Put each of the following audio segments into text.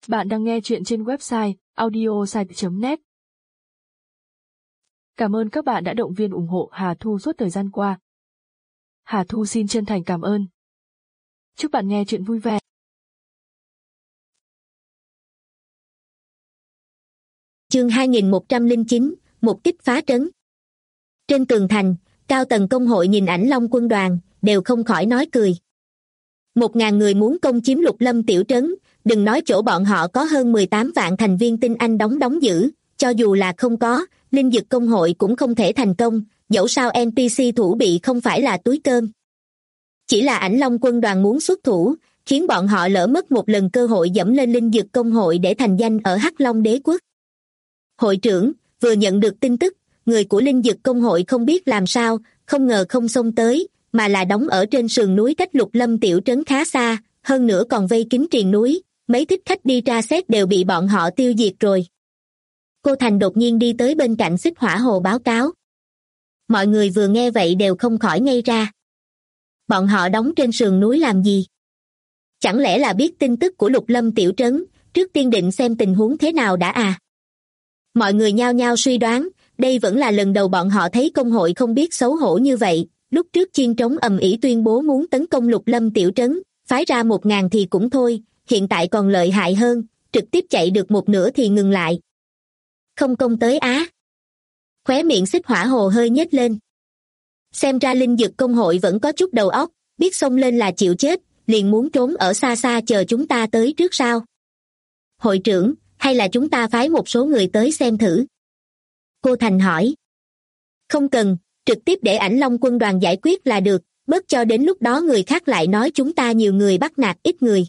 Bạn đang nghe chuyện trên website audiosite.net. Cảm ơn các bạn đã động viên ủng hộ Hà Thu suốt thời gian qua. Hà Thu xin chân thành cảm ơn. Chúc bạn nghe chuyện vui vẻ. Chương 2109, một kích phá trấn. Trên tường thành, cao tầng công hội nhìn ảnh Long quân đoàn, đều không khỏi nói cười. 1.000 người muốn công chiếm Lục Lâm tiểu trấn, đừng nói chỗ bọn họ có hơn 18 vạn thành viên tinh anh đóng giữ, cho dù là không có, linh dực công hội cũng không thể thành công, dẫu sao NPC thủ bị không phải là túi cơm. Chỉ là ảnh Long quân đoàn muốn xuất thủ, khiến bọn họ lỡ mất một lần cơ hội dẫm lên linh dực công hội để thành danh ở Hắc Long đế quốc. Hội trưởng, vừa nhận được tin tức, người của linh dực công hội không biết làm sao, không ngờ không xông tới, mà là đóng ở trên sườn núi cách Lục Lâm tiểu trấn khá xa, hơn nữa còn vây kín triền núi, mấy thích khách đi tra xét đều bị bọn họ tiêu diệt rồi. Cô Thành đột nhiên đi tới bên cạnh Xích Hỏa Hồ báo cáo. Mọi người vừa nghe vậy đều không khỏi ngây ra. Bọn họ đóng trên sườn núi làm gì? Chẳng lẽ là biết tin tức của Lục Lâm tiểu trấn, trước tiên định xem tình huống thế nào đã à? Mọi người nhao nhao suy đoán, đây vẫn là lần đầu bọn họ thấy công hội không biết xấu hổ như vậy. Lúc trước chiên trống ầm ĩ tuyên bố muốn tấn công Lục Lâm tiểu trấn, phái ra 1.000 thì cũng thôi, hiện tại còn lợi hại hơn, trực tiếp chạy được một nửa thì ngừng lại. Không công tới á? Khóe miệng Xích Hỏa Hồ hơi nhếch lên. Xem ra linh dực công hội vẫn có chút đầu óc, biết xông lên là chịu chết, liền muốn trốn ở xa xa chờ chúng ta tới trước sao? Hội trưởng, hay là chúng ta phái một số người tới xem thử? Cô Thành hỏi. Không cần, trực tiếp để ảnh Long quân đoàn giải quyết là được, bớt cho đến lúc đó người khác lại nói chúng ta nhiều người bắt nạt ít người.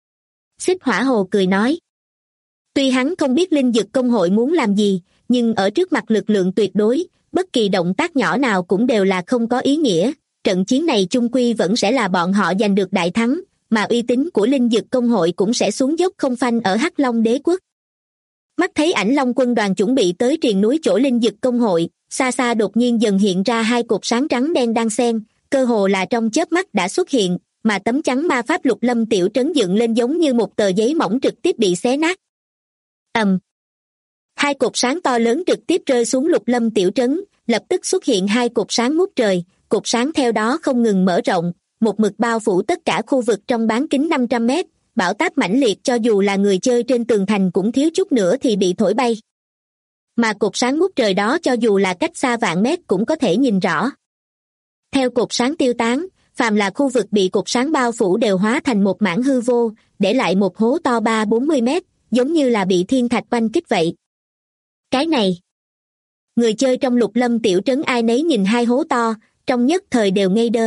Xích Hỏa Hồ cười nói. Tuy hắn không biết linh dực công hội muốn làm gì, nhưng ở trước mặt lực lượng tuyệt đối, bất kỳ động tác nhỏ nào cũng đều là không có ý nghĩa. Trận chiến này chung quy vẫn sẽ là bọn họ giành được đại thắng, mà uy tín của linh dực công hội cũng sẽ xuống dốc không phanh ở Hắc Long đế quốc. Mắt thấy ảnh Long quân đoàn chuẩn bị tới triền núi chỗ linh dực công hội, xa xa đột nhiên dần hiện ra hai cột sáng trắng đen đang xen, cơ hồ là trong chớp mắt đã xuất hiện, mà tấm chắn ma pháp Lục Lâm tiểu trấn dựng lên giống như một tờ giấy mỏng trực tiếp bị xé nát. Hai cột sáng to lớn trực tiếp rơi xuống Lục Lâm tiểu trấn, lập tức xuất hiện hai cột sáng ngút trời, cột sáng theo đó không ngừng mở rộng, một mực bao phủ tất cả khu vực trong bán kính 500 mét, bão táp mãnh liệt cho dù là người chơi trên tường thành cũng thiếu chút nữa thì bị thổi bay. Mà cột sáng ngút trời đó cho dù là cách xa vạn mét cũng có thể nhìn rõ. Theo cột sáng tiêu tán, phàm là khu vực bị cột sáng bao phủ đều hóa thành một mảng hư vô, để lại một hố to 30-40 mét, giống như là bị thiên thạch oanh kích vậy. Cái này, người chơi trong Lục Lâm tiểu trấn ai nấy nhìn hai hố to, trong nhất thời đều ngây đơ.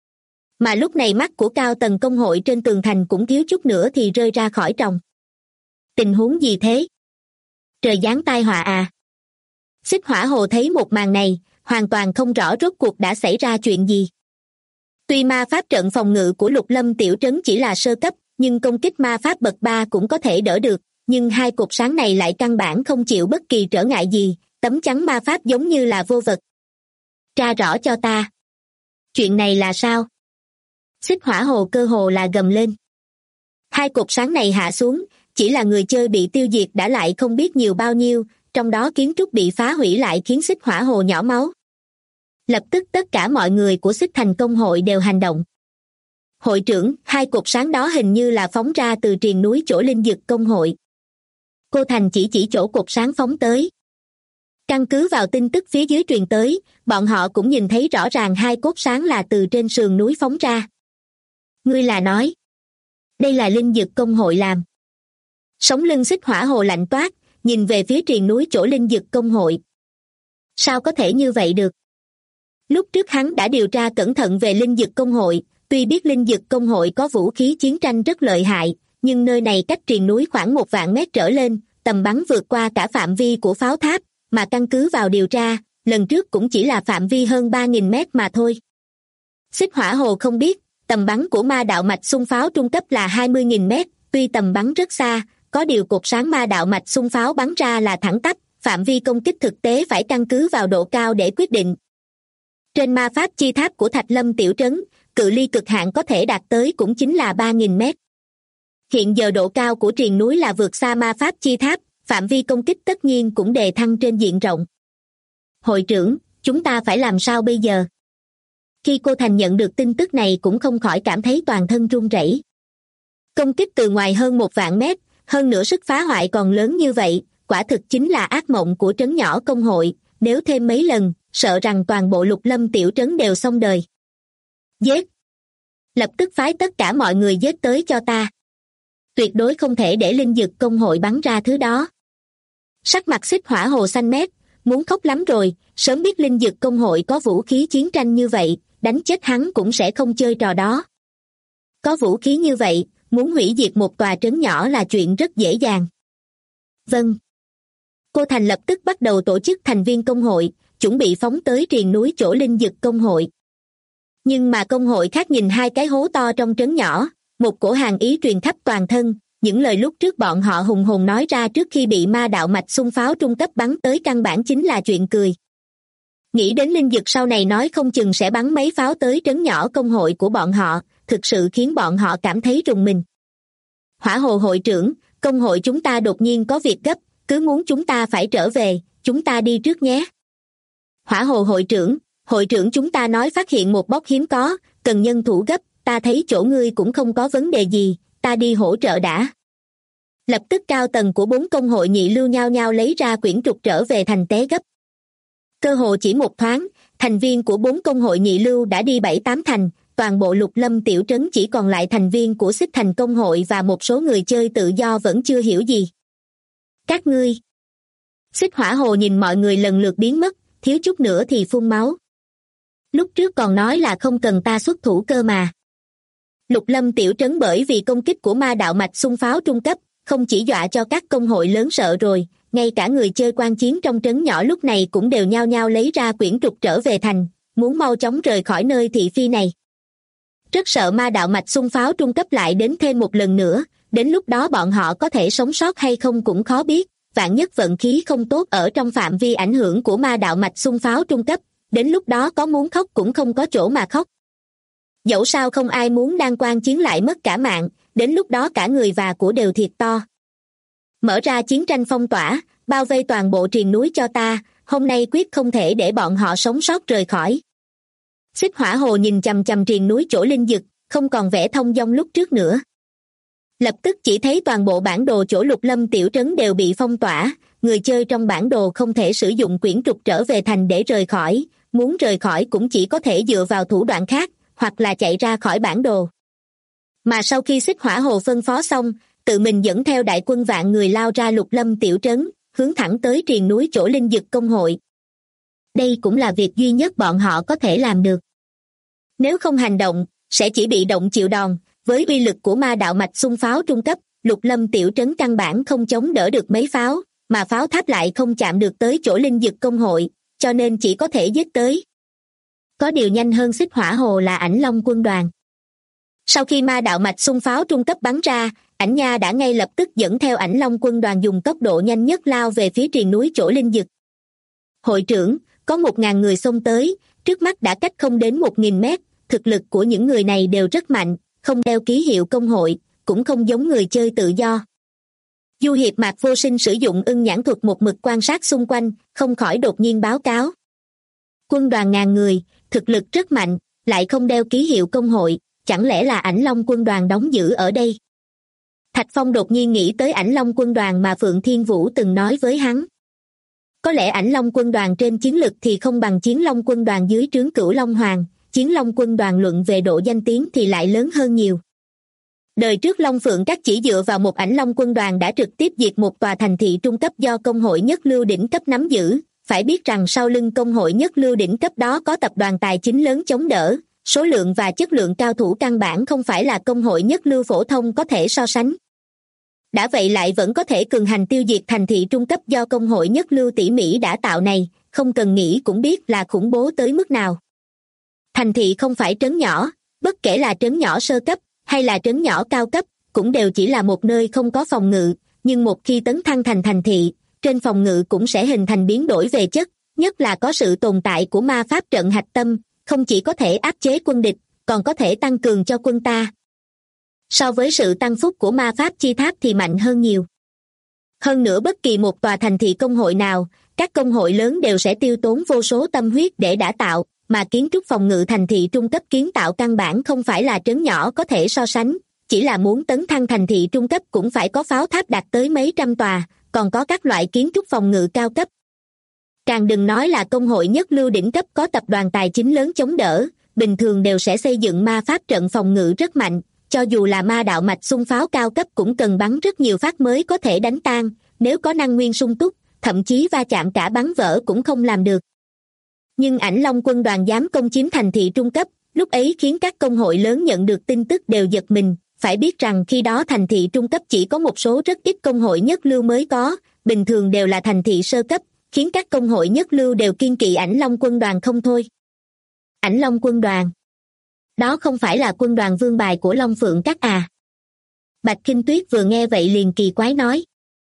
Mà lúc này mắt của cao tầng công hội trên tường thành cũng thiếu chút nữa thì rơi ra khỏi tròng. Tình huống gì thế? Trời giáng tai họa à? Xích Hỏa Hồ thấy một màn này, hoàn toàn không rõ rốt cuộc đã xảy ra chuyện gì. Tuy ma pháp trận phòng ngự của Lục Lâm tiểu trấn chỉ là sơ cấp, nhưng công kích ma pháp bậc 3 cũng có thể đỡ được, nhưng hai cột sáng này lại căn bản không chịu bất kỳ trở ngại gì, tấm chắn ma pháp giống như là vô vật. Tra rõ cho ta. Chuyện này là sao? Xích Hỏa Hồ cơ hồ là gầm lên. Hai cột sáng này hạ xuống, chỉ là người chơi bị tiêu diệt đã lại không biết nhiều bao nhiêu, trong đó kiến trúc bị phá hủy lại khiến Xích Hỏa Hồ nhỏ máu. Lập tức tất cả mọi người của Xích Thành công hội đều hành động. Hội trưởng, hai cột sáng đó hình như là phóng ra từ triền núi chỗ linh dực công hội. Cô Thành chỉ chỗ cột sáng phóng tới. Căn cứ vào tin tức phía dưới truyền tới, bọn họ cũng nhìn thấy rõ ràng hai cột sáng là từ trên sườn núi phóng ra. Ngươi là nói, đây là linh dực công hội làm. Sống lưng Xích Hỏa Hồ lạnh toát, nhìn về phía triền núi chỗ linh dực công hội. Sao có thể như vậy được? Lúc trước hắn đã điều tra cẩn thận về linh dực công hội, tuy biết linh dực công hội có vũ khí chiến tranh rất lợi hại, nhưng nơi này cách triền núi khoảng 1 vạn mét trở lên, tầm bắn vượt qua cả phạm vi của pháo tháp, mà căn cứ vào điều tra, lần trước cũng chỉ là phạm vi hơn 3.000 mét mà thôi. Xích Hỏa Hồ không biết, tầm bắn của ma đạo mạch xung pháo trung cấp là 20.000 mét, tuy tầm bắn rất xa, có điều cột sáng ma đạo mạch xung pháo bắn ra là thẳng tắp, phạm vi công kích thực tế phải căn cứ vào độ cao để quyết định. Trên ma pháp chi tháp của Thạch Lâm tiểu trấn, cự ly cực hạn có thể đạt tới cũng chính là 3.000 mét. Hiện giờ độ cao của triền núi là vượt xa ma pháp chi tháp, phạm vi công kích tất nhiên cũng đề thăng trên diện rộng. Hội trưởng, chúng ta phải làm sao bây giờ? Khi cô Thành nhận được tin tức này cũng không khỏi cảm thấy toàn thân run rẩy. Công kích từ ngoài hơn 1.000 mét, hơn nữa sức phá hoại còn lớn như vậy, quả thực chính là ác mộng của trấn nhỏ công hội, nếu thêm mấy lần, sợ rằng toàn bộ Lục Lâm tiểu trấn đều xong đời. Giết! Lập tức phái tất cả mọi người giết tới cho ta. Tuyệt đối không thể để linh dực công hội bắn ra thứ đó. Sắc mặt Xích Hỏa Hồ xanh mét, muốn khóc lắm rồi, sớm biết linh dực công hội có vũ khí chiến tranh như vậy, đánh chết hắn cũng sẽ không chơi trò đó. Có vũ khí như vậy, muốn hủy diệt một tòa trấn nhỏ là chuyện rất dễ dàng. Vâng. Cô Thành lập tức bắt đầu tổ chức thành viên công hội, chuẩn bị phóng tới triền núi chỗ linh dực công hội. Nhưng mà công hội khác nhìn hai cái hố to trong trấn nhỏ, một cổ hàn ý truyền khắp toàn thân, những lời lúc trước bọn họ hùng hồn nói ra trước khi bị ma đạo mạch xung pháo trung cấp bắn tới căn bản chính là chuyện cười. Nghĩ đến linh dực sau này nói không chừng sẽ bắn mấy pháo tới trấn nhỏ công hội của bọn họ, thực sự khiến bọn họ cảm thấy rùng mình. Hỏa Hồ hội trưởng, công hội chúng ta đột nhiên có việc gấp, cứ muốn chúng ta phải trở về, chúng ta đi trước nhé. Hỏa Hồ hội trưởng chúng ta nói phát hiện một bốc hiếm có, cần nhân thủ gấp, ta thấy chỗ ngươi cũng không có vấn đề gì, ta đi hỗ trợ đã. Lập tức cao tầng của 4 công hội nhị lưu nhao nhao lấy ra quyển trục trở về thành té gấp. Cơ hồ chỉ một thoáng, thành viên của 4 công hội nhị lưu đã đi 7-8 thành, toàn bộ Lục Lâm tiểu trấn chỉ còn lại thành viên của Xích Thành công hội và một số người chơi tự do vẫn chưa hiểu gì. Các ngươi! Xích Hỏa Hồ nhìn mọi người lần lượt biến mất, thiếu chút nữa thì phun máu. Lúc trước còn nói là không cần ta xuất thủ cơ mà. Lục Lâm tiểu trấn bởi vì công kích của ma đạo mạch xung pháo trung cấp, không chỉ dọa cho các công hội lớn sợ rồi, ngay cả người chơi quan chiến trong trấn nhỏ lúc này cũng đều nhao nhao lấy ra quyển trục trở về thành, muốn mau chóng rời khỏi nơi thị phi này. Rất sợ ma đạo mạch xung pháo trung cấp lại đến thêm một lần nữa, đến lúc đó bọn họ có thể sống sót hay không cũng khó biết, vạn nhất vận khí không tốt ở trong phạm vi ảnh hưởng của ma đạo mạch xung pháo trung cấp, đến lúc đó có muốn khóc cũng không có chỗ mà khóc. Dẫu sao không ai muốn đang quan chiến lại mất cả mạng, đến lúc đó cả người và của đều thiệt to. Mở ra chiến tranh phong tỏa, bao vây toàn bộ triền núi cho ta, hôm nay quyết không thể để bọn họ sống sót rời khỏi. Xích Hỏa Hồ nhìn chằm chằm triền núi chỗ linh dực, không còn vẻ thông dong lúc trước nữa. Lập tức chỉ thấy toàn bộ bản đồ chỗ Lục Lâm tiểu trấn đều bị phong tỏa, người chơi trong bản đồ không thể sử dụng quyển trục trở về thành để rời khỏi, muốn rời khỏi cũng chỉ có thể dựa vào thủ đoạn khác, hoặc là chạy ra khỏi bản đồ. Mà sau khi Xích Hỏa Hồ phân phó xong, tự mình dẫn theo đại quân vạn người lao ra Lục Lâm tiểu trấn, hướng thẳng tới triền núi chỗ linh dực công hội. Đây cũng là việc duy nhất bọn họ có thể làm được. Nếu không hành động, sẽ chỉ bị động chịu đòn, với uy lực của ma đạo mạch xung pháo trung cấp, Lục Lâm tiểu trấn căn bản không chống đỡ được mấy pháo, mà pháo tháp lại không chạm được tới chỗ linh dực công hội, cho nên chỉ có thể giết tới. Có điều nhanh hơn Xích Hỏa Hồ là Ảnh Long quân đoàn. Sau khi ma đạo mạch xung pháo trung cấp bắn ra, Ảnh Nha đã ngay lập tức dẫn theo Ảnh Long quân đoàn dùng tốc độ nhanh nhất lao về phía triền núi chỗ linh dực. Hội trưởng, có 1.000 người xông tới, trước mắt đã cách không đến 1.000 mét, thực lực của những người này đều rất mạnh, không đeo ký hiệu công hội, cũng không giống người chơi tự do. Du hiệp Mạc Vô Sinh sử dụng ưng nhãn thuật một mực quan sát xung quanh, không khỏi đột nhiên báo cáo. Quân đoàn 1.000 người, thực lực rất mạnh, lại không đeo ký hiệu công hội, chẳng lẽ là Ảnh Long quân đoàn đóng giữ ở đây? Thạch Phong đột nhiên nghĩ tới Ảnh Long quân đoàn mà Phượng Thiên Vũ từng nói với hắn. Có lẽ Ảnh Long quân đoàn trên chiến lực thì không bằng Chiến Long quân đoàn dưới trướng Cửu Long Hoàng, Chiến Long quân đoàn luận về độ danh tiếng thì lại lớn hơn nhiều. Đời trước Long Phượng Các chỉ dựa vào một Ảnh Long quân đoàn đã trực tiếp diệt một tòa thành thị trung cấp do công hội nhất lưu đỉnh cấp nắm giữ, phải biết rằng sau lưng công hội nhất lưu đỉnh cấp đó có tập đoàn tài chính lớn chống đỡ, số lượng và chất lượng cao thủ căn bản không phải là công hội nhất lưu phổ thông có thể so sánh. Đã vậy lại vẫn có thể cường hành tiêu diệt thành thị trung cấp do công hội nhất lưu tỉ mỉ đã tạo này, không cần nghĩ cũng biết là khủng bố tới mức nào. Thành thị không phải trấn nhỏ, bất kể là trấn nhỏ sơ cấp hay là trấn nhỏ cao cấp, cũng đều chỉ là một nơi không có phòng ngự, nhưng một khi tấn thăng thành thành thị, trên phòng ngự cũng sẽ hình thành biến đổi về chất, nhất là có sự tồn tại của ma pháp trận hạch tâm, không chỉ có thể áp chế quân địch, còn có thể tăng cường cho quân ta. So với sự tăng phúc của ma pháp chi tháp thì mạnh hơn nhiều. Hơn nữa bất kỳ một tòa thành thị công hội nào, các công hội lớn đều sẽ tiêu tốn vô số tâm huyết để đả tạo, mà kiến trúc phòng ngự thành thị trung cấp kiến tạo căn bản không phải là trấn nhỏ có thể so sánh, chỉ là muốn tấn thăng thành thị trung cấp cũng phải có pháo tháp đạt tới mấy trăm tòa, còn có các loại kiến trúc phòng ngự cao cấp. Càng đừng nói là công hội nhất lưu đỉnh cấp có tập đoàn tài chính lớn chống đỡ, bình thường đều sẽ xây dựng ma pháp trận phòng ngự rất mạnh, cho dù là ma đạo mạch xung pháo cao cấp cũng cần bắn rất nhiều phát mới có thể đánh tan, nếu có năng nguyên sung túc, thậm chí va chạm cả bắn vỡ cũng không làm được. Nhưng Ảnh Long quân đoàn dám công chiếm thành thị trung cấp, lúc ấy khiến các công hội lớn nhận được tin tức đều giật mình, phải biết rằng khi đó thành thị trung cấp chỉ có một số rất ít công hội nhất lưu mới có, bình thường đều là thành thị sơ cấp, khiến các công hội nhất lưu đều kiêng kỵ Ảnh Long quân đoàn không thôi. Ảnh Long quân đoàn? Đó không phải là quân đoàn vương bài của Long Phượng Các à? Bạch Kinh Tuyết vừa nghe vậy liền kỳ quái nói.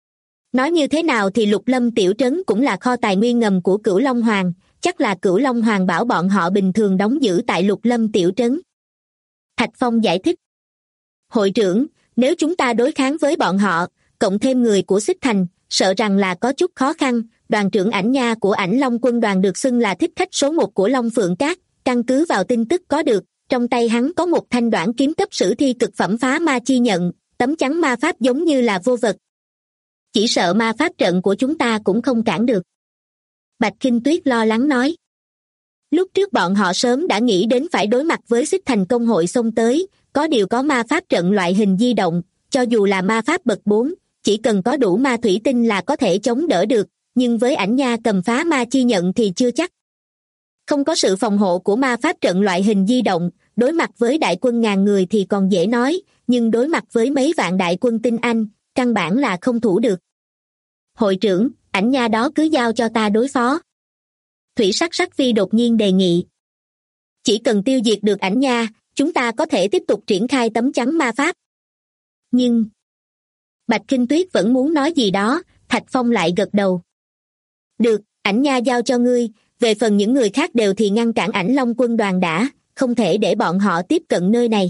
Nói như thế nào thì Lục Lâm tiểu trấn cũng là kho tài nguyên ngầm của Cửu Long Hoàng, chắc là Cửu Long Hoàng bảo bọn họ bình thường đóng giữ tại Lục Lâm tiểu trấn. Thạch Phong giải thích. Hội trưởng, nếu chúng ta đối kháng với bọn họ, cộng thêm người của Xích Thành, sợ rằng là có chút khó khăn. Đoàn trưởng Ảnh Nha của Ảnh Long quân đoàn được xưng là thích khách số 1 của Long Phượng Các, căn cứ vào tin tức có được, trong tay hắn có một thanh đoản kiếm cấp sử thi cực phẩm phá ma chi nhận, tấm chắn ma pháp giống như là vô vật. Chỉ sợ ma pháp trận của chúng ta cũng không cản được. Bạch Kinh Tuyết lo lắng nói. Lúc trước bọn họ sớm đã nghĩ đến phải đối mặt với Xích Thành công hội xông tới, có điều có ma pháp trận loại hình di động, cho dù là ma pháp bậc 4, chỉ cần có đủ ma thủy tinh là có thể chống đỡ được, nhưng với Ảnh Nha cầm phá ma chi nhận thì chưa chắc. Không có sự phòng hộ của ma pháp trận loại hình di động, đối mặt với đại quân ngàn người thì còn dễ nói, nhưng đối mặt với mấy vạn đại quân tinh anh, căn bản là không thủ được. Hội trưởng, Ảnh Nha đó cứ giao cho ta đối phó. Thủy Sắc Sắc Phi đột nhiên đề nghị. Chỉ cần tiêu diệt được Ảnh Nha, chúng ta có thể tiếp tục triển khai tấm chắn ma pháp. Nhưng Bạch Kinh Tuyết vẫn muốn nói gì đó, Thạch Phong lại gật đầu. Được, Ảnh Nha giao cho ngươi, về phần những người khác đều thì ngăn cản Ảnh Long quân đoàn đã, không thể để bọn họ tiếp cận nơi này.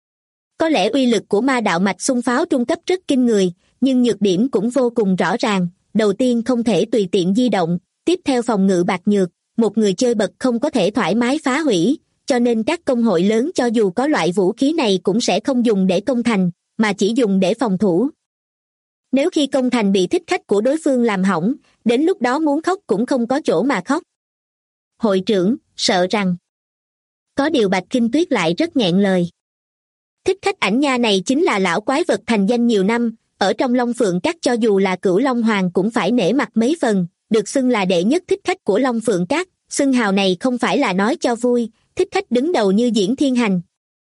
Có lẽ uy lực của ma đạo mạch xung pháo trung cấp rất kinh người, nhưng nhược điểm cũng vô cùng rõ ràng. Đầu tiên không thể tùy tiện di động, tiếp theo phòng ngự bạc nhược, một người chơi bậc không có thể thoải mái phá hủy, cho nên các công hội lớn cho dù có loại vũ khí này cũng sẽ không dùng để công thành, mà chỉ dùng để phòng thủ. Nếu khi công thành bị thích khách của đối phương làm hỏng, đến lúc đó muốn khóc cũng không có chỗ mà khóc. Hội trưởng, sợ rằng... Có điều Bạch Kinh Tuyết lại rất nghẹn lời. Thích khách Ảnh Nha này chính là lão quái vật thành danh nhiều năm, ở trong Long Phượng Các cho dù là Cửu Long Hoàng cũng phải nể mặt mấy phần, được xưng là đệ nhất thích khách của Long Phượng Các, xưng hào này không phải là nói cho vui, thích khách đứng đầu như Diễn Thiên Hành.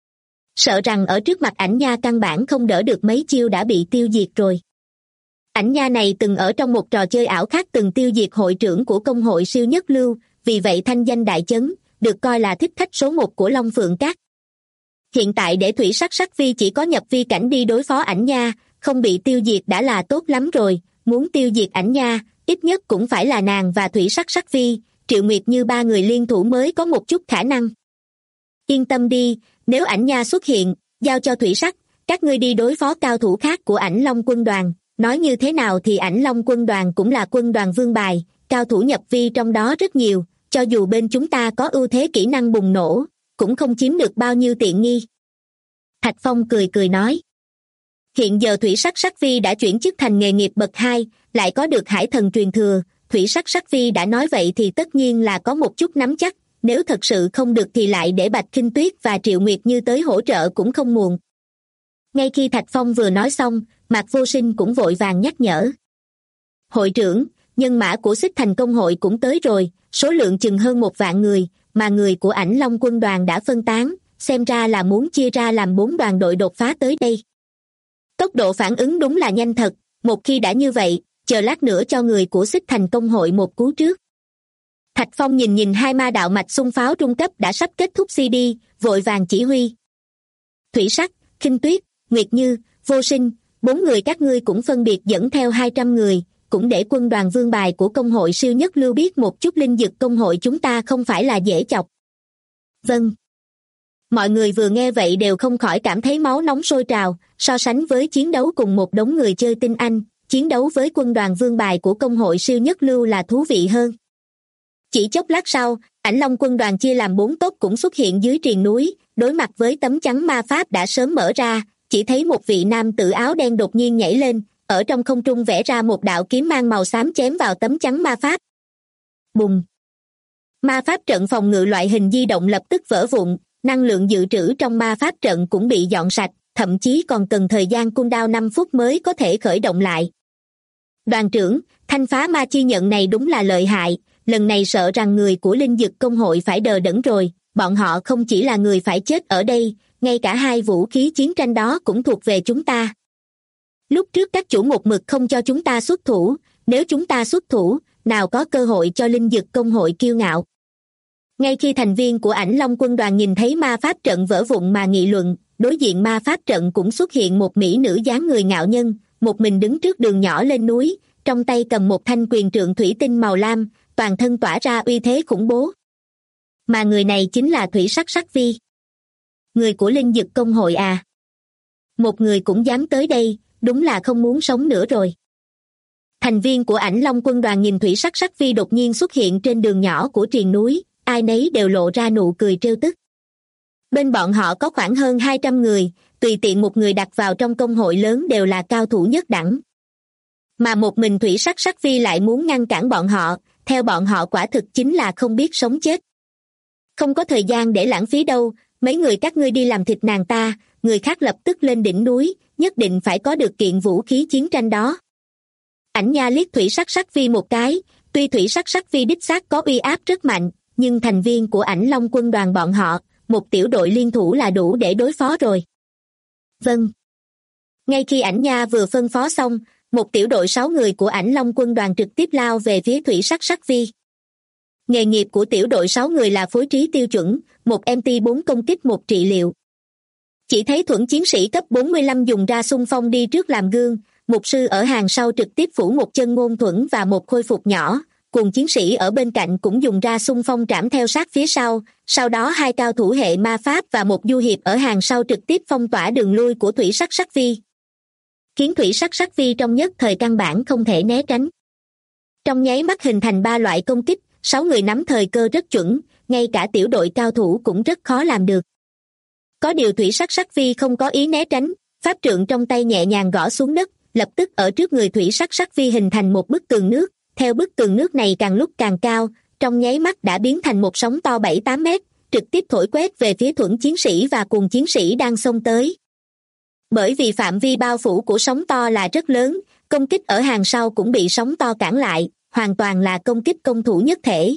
Sợ rằng ở trước mặt Ảnh Nha căn bản không đỡ được mấy chiêu đã bị tiêu diệt rồi. Ảnh Nha này từng ở trong một trò chơi ảo khác từng tiêu diệt hội trưởng của công hội siêu nhất lưu, vì vậy thanh danh đại chấn, được coi là thích khách số 1 của Long Phượng Các. Hiện tại để Thủy Sắc Sắc Phi chỉ có nhập vi cảnh đi đối phó Ảnh Nha, không bị tiêu diệt đã là tốt lắm rồi, muốn tiêu diệt Ảnh Nha, ít nhất cũng phải là nàng và Thủy Sắc Sắc Phi, Triệu Nguyệt như ba người liên thủ mới có một chút khả năng. Yên tâm đi, nếu Ảnh Nha xuất hiện, giao cho Thủy Sắc, các ngươi đi đối phó cao thủ khác của Ảnh Long quân đoàn, nói như thế nào thì Ảnh Long quân đoàn cũng là quân đoàn vương bài, cao thủ nhập vi trong đó rất nhiều, cho dù bên chúng ta có ưu thế kỹ năng bùng nổ, cũng không chiếm được bao nhiêu tiện nghi. Thạch Phong cười cười nói. Hiện giờ Thủy Sắc Sắc Phi đã chuyển chức thành nghề nghiệp bậc 2, lại có được hải thần truyền thừa, Thủy Sắc Sắc Phi đã nói vậy thì tất nhiên là có một chút nắm chắc, nếu thật sự không được thì lại để Bạch Kinh Tuyết và Triệu Nguyệt Như tới hỗ trợ cũng không muộn. Ngay khi Thạch Phong vừa nói xong, Mạc Vô Sinh cũng vội vàng nhắc nhở. Hội trưởng, nhân mã của Xích Thành công hội cũng tới rồi, số lượng chừng hơn 1 vạn người, mà người của Ảnh Long quân đoàn đã phân tán, xem ra là muốn chia ra làm 4 đoàn đội đột phá tới đây. Tốc độ phản ứng đúng là nhanh thật, một khi đã như vậy, chờ lát nữa cho người của Xích Thành công hội một cú trước. Thạch Phong nhìn hai ma đạo mạch xung pháo trung cấp đã sắp kết thúc CD, vội vàng chỉ huy. Thủy Sắc, Kinh Tuyết, Nguyệt Như, Vô Sinh, 4 người các ngươi cũng phân biệt dẫn theo 200 người, cũng để quân đoàn vương bài của công hội siêu nhất lưu biết một chút linh dực công hội chúng ta không phải là dễ chọc. Vâng. Mọi người vừa nghe vậy đều không khỏi cảm thấy máu nóng sôi trào, so sánh với chiến đấu cùng một đống người chơi tinh anh, chiến đấu với quân đoàn vương bài của công hội siêu nhất lưu là thú vị hơn. Chỉ chốc lát sau, Ảnh Long quân đoàn chia làm 4 tốp cũng xuất hiện dưới triền núi, đối mặt với tấm chắn ma pháp đã sớm mở ra, chỉ thấy một vị nam tử áo đen đột nhiên nhảy lên, ở trong không trung vẽ ra một đạo kiếm mang màu xám chém vào tấm chắn ma pháp. Bùng! Ma pháp trận phòng ngự loại hình di động lập tức vỡ vụn, năng lượng dự trữ trong ma pháp trận cũng bị dọn sạch, thậm chí còn cần thời gian cooldown 5 phút mới có thể khởi động lại. Đoàn trưởng, thanh phá ma chi nhận này đúng là lợi hại, lần này sợ rằng người của linh dực công hội phải đờ đẫn rồi, bọn họ không chỉ là người phải chết ở đây, ngay cả 2 vũ khí chiến tranh đó cũng thuộc về chúng ta. Lúc trước các chủ một mực không cho chúng ta xuất thủ, nếu chúng ta xuất thủ, nào có cơ hội cho linh dực công hội kiêu ngạo. Ngay khi thành viên của Ảnh Long quân đoàn nhìn thấy ma pháp trận vỡ vụn mà nghị luận, đối diện ma pháp trận cũng xuất hiện một mỹ nữ dáng người ngạo nhân, một mình đứng trước đường nhỏ lên núi, trong tay cầm một thanh quyền trượng thủy tinh màu lam, toàn thân tỏa ra uy thế khủng bố. Mà người này chính là Thủy Sắc Sắc Vi. Người của linh dực công hội à? Một người cũng dám tới đây, đúng là không muốn sống nữa rồi. Thành viên của Ảnh Long quân đoàn nhìn Thủy Sắc Sắc Vi đột nhiên xuất hiện trên đường nhỏ của triền núi, ai nấy đều lộ ra nụ cười trêu tức. Bên bọn họ có khoảng hơn 200 người, tùy tiện một người đặt vào trong công hội lớn đều là cao thủ nhất đẳng. Mà một mình Thủy Sắc Sắc Vi lại muốn ngăn cản bọn họ, theo bọn họ quả thực chính là không biết sống chết. Không có thời gian để lãng phí đâu, mấy người các ngươi đi làm thịt nàng ta, người khác lập tức lên đỉnh núi, nhất định phải có được kiện vũ khí chiến tranh đó. Ảnh Nha liếc Thủy Sắc Sắc Vi một cái, tuy Thủy Sắc Sắc Vi đích xác có uy áp rất mạnh, nhưng thành viên của Ảnh Long quân đoàn bọn họ, một tiểu đội liên thủ là đủ để đối phó rồi. Vâng. Ngay khi Ảnh Nha vừa phân phó xong, một tiểu đội 6 người của Ảnh Long quân đoàn trực tiếp lao về phía Thủy Sắc Sắc Vi. Nghề nghiệp của tiểu đội 6 người là phối trí tiêu chuẩn, một MT4 công kích một trị liệu. Chỉ thấy thuẫn chiến sĩ cấp 45 dùng ra xung phong đi trước làm gương, mục sư ở hàng sau trực tiếp phủ một chân ngôn thuẫn và một khôi phục nhỏ, cùng chiến sĩ ở bên cạnh cũng dùng ra xung phong trảm theo sát phía sau đó 2 cao thủ hệ ma pháp và một du hiệp ở hàng sau trực tiếp phong tỏa đường lui của Thủy Sắc Sắc Vi. Khiến Thủy Sắc Sắc Vi trong nhất thời căn bản không thể né tránh. Trong nháy mắt hình thành 3 loại công kích, 6 người nắm thời cơ rất chuẩn, ngay cả tiểu đội cao thủ cũng rất khó làm được. Có điều Thủy Sắc Sắc Vi không có ý né tránh, pháp trượng trong tay nhẹ nhàng gõ xuống đất, lập tức ở trước người Thủy Sắc Sắc Vi hình thành một bức tường nước, theo bức tường nước này càng lúc càng cao, trong nháy mắt đã biến thành một sóng to 7-8 mét, trực tiếp thổi quét về phía thuẫn chiến sĩ và cùng chiến sĩ đang xông tới. Bởi vì phạm vi bao phủ của sóng to là rất lớn, công kích ở hàng sau cũng bị sóng to cản lại, hoàn toàn là công kích công thủ nhất thể.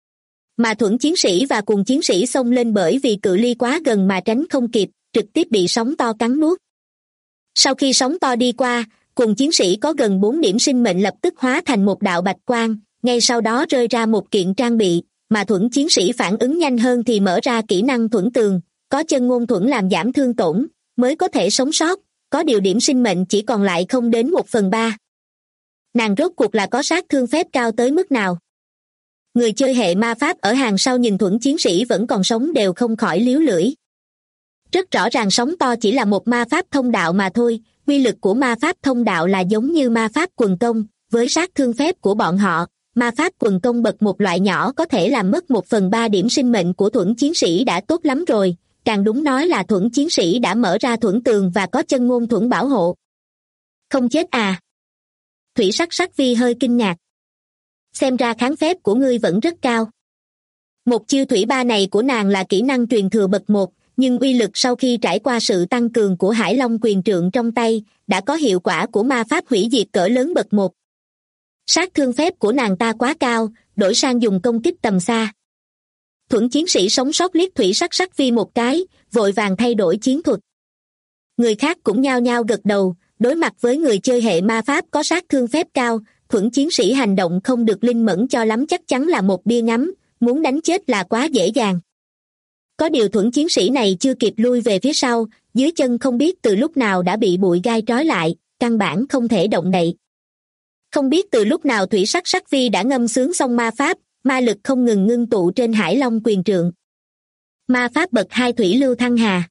Mà thuẫn chiến sĩ và cùng chiến sĩ xông lên bởi vì cự ly quá gần mà tránh không kịp, trực tiếp bị sóng to cắn nuốt. Sau khi sóng to đi qua, cùng chiến sĩ có gần 4 điểm sinh mệnh lập tức hóa thành một đạo bạch quang, ngay sau đó rơi ra một kiện trang bị, mà thuẫn chiến sĩ phản ứng nhanh hơn thì mở ra kỹ năng thuẫn tường, có chân ngôn thuẫn làm giảm thương tổn, mới có thể sống sót, có điều điểm sinh mệnh chỉ còn lại không đến 1/3. Nàng rốt cuộc là có sát thương phép cao tới mức nào? Người chơi hệ ma pháp ở hàng sau nhìn thuẫn chiến sĩ vẫn còn sống đều không khỏi líu lưỡi. Rất rõ ràng sóng to chỉ là một ma pháp thông đạo mà thôi, uy lực của ma pháp thông đạo là giống như ma pháp quần công, với sát thương phép của bọn họ, ma pháp quần công bậc một loại nhỏ có thể làm mất 1/3 điểm sinh mệnh của thuẫn chiến sĩ đã tốt lắm rồi, càng đúng nói là thuẫn chiến sĩ đã mở ra thuẫn tường và có chân ngôn thuẫn bảo hộ. Không chết à? Thủy Sắc Sắc Vi hơi kinh ngạc. Xem ra kháng phép của ngươi vẫn rất cao. Một chiêu thủy ba này của nàng là kỹ năng truyền thừa bậc 1, nhưng uy lực sau khi trải qua sự tăng cường của Hải Long quyền trượng trong tay, đã có hiệu quả của ma pháp hủy diệt cỡ lớn bậc 1. Sát thương phép của nàng ta quá cao, đổi sang dùng công kích tầm xa. Thuẫn chiến sĩ sống sót liếc Thủy Sắc Sắc Vi một cái, vội vàng thay đổi chiến thuật. Người khác cũng nhao nhao gật đầu, đối mặt với người chơi hệ ma pháp có sát thương phép cao, thuẫn chiến sĩ hành động không được linh mẫn cho lắm chắc chắn là một bia ngắm, muốn đánh chết là quá dễ dàng. Có điều thuẫn chiến sĩ này chưa kịp lui về phía sau, dưới chân không biết từ lúc nào đã bị bụi gai trói lại, căn bản không thể động đậy. Không biết từ lúc nào Thủy Sắc Sắc Vi đã ngâm sướng xong ma pháp, ma lực không ngừng ngưng tụ trên Hải Long quyền trượng. Ma pháp bậc 2 thủy lưu thăng hà.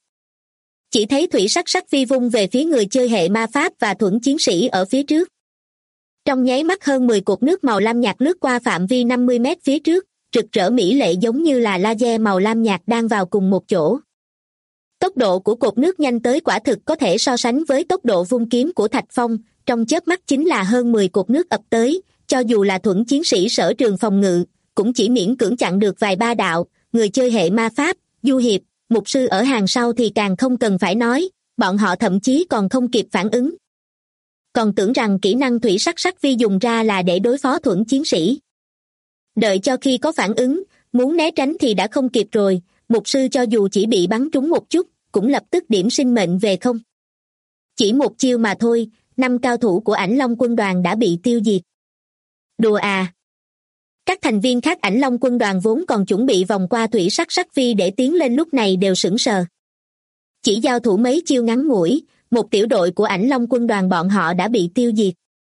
Chỉ thấy thủy sắc sắc vi vung về phía người chơi hệ ma pháp và thuẫn chiến sĩ ở phía trước. Trong nháy mắt hơn 10 cột nước màu lam nhạt lướt qua phạm vi 50 mét phía trước, rực rỡ mỹ lệ giống như là laser màu lam nhạt đang vào cùng một chỗ. Tốc độ của cột nước nhanh tới quả thực có thể so sánh với tốc độ vung kiếm của Thạch Phong, trong chớp mắt chính là hơn 10 cột nước ập tới, cho dù là thuẫn chiến sĩ sở trường phòng ngự, cũng chỉ miễn cưỡng chặn được vài ba đạo, người chơi hệ ma pháp, du hiệp, mục sư ở hàng sau thì càng không cần phải nói, bọn họ thậm chí còn không kịp phản ứng. Còn tưởng rằng kỹ năng thủy sắc sắc vi dùng ra là để đối phó thuẫn chiến sĩ. Đợi cho khi có phản ứng, muốn né tránh thì đã không kịp rồi, mục sư cho dù chỉ bị bắn trúng một chút, cũng lập tức điểm sinh mệnh về không. Chỉ một chiêu mà thôi, 5 cao thủ của Ảnh Long quân đoàn đã bị tiêu diệt. Đùa à! Các thành viên khác Ảnh Long quân đoàn vốn còn chuẩn bị vòng qua thủy sắc sắc vi để tiến lên lúc này đều sững sờ. Chỉ giao thủ mấy chiêu ngắn ngủi, một tiểu đội của Ảnh Long quân đoàn bọn họ đã bị tiêu diệt.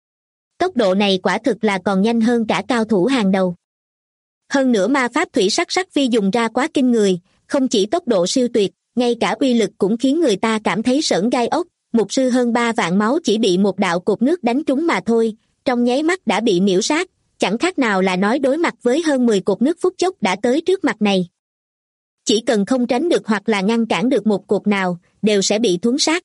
Tốc độ này quả thực là còn nhanh hơn cả cao thủ hàng đầu. Hơn nữa ma pháp thủy sắc sắc vi dùng ra quá kinh người, không chỉ tốc độ siêu tuyệt, ngay cả uy lực cũng khiến người ta cảm thấy sởn gai ốc. Mục sư hơn 3 vạn máu chỉ bị một đạo cột nước đánh trúng mà thôi, trong nháy mắt đã bị miễu sát, chẳng khác nào là nói đối mặt với hơn 10 cột nước phút chốc đã tới trước mặt này. Chỉ cần không tránh được hoặc là ngăn cản được một cột nào, đều sẽ bị thuấn sát.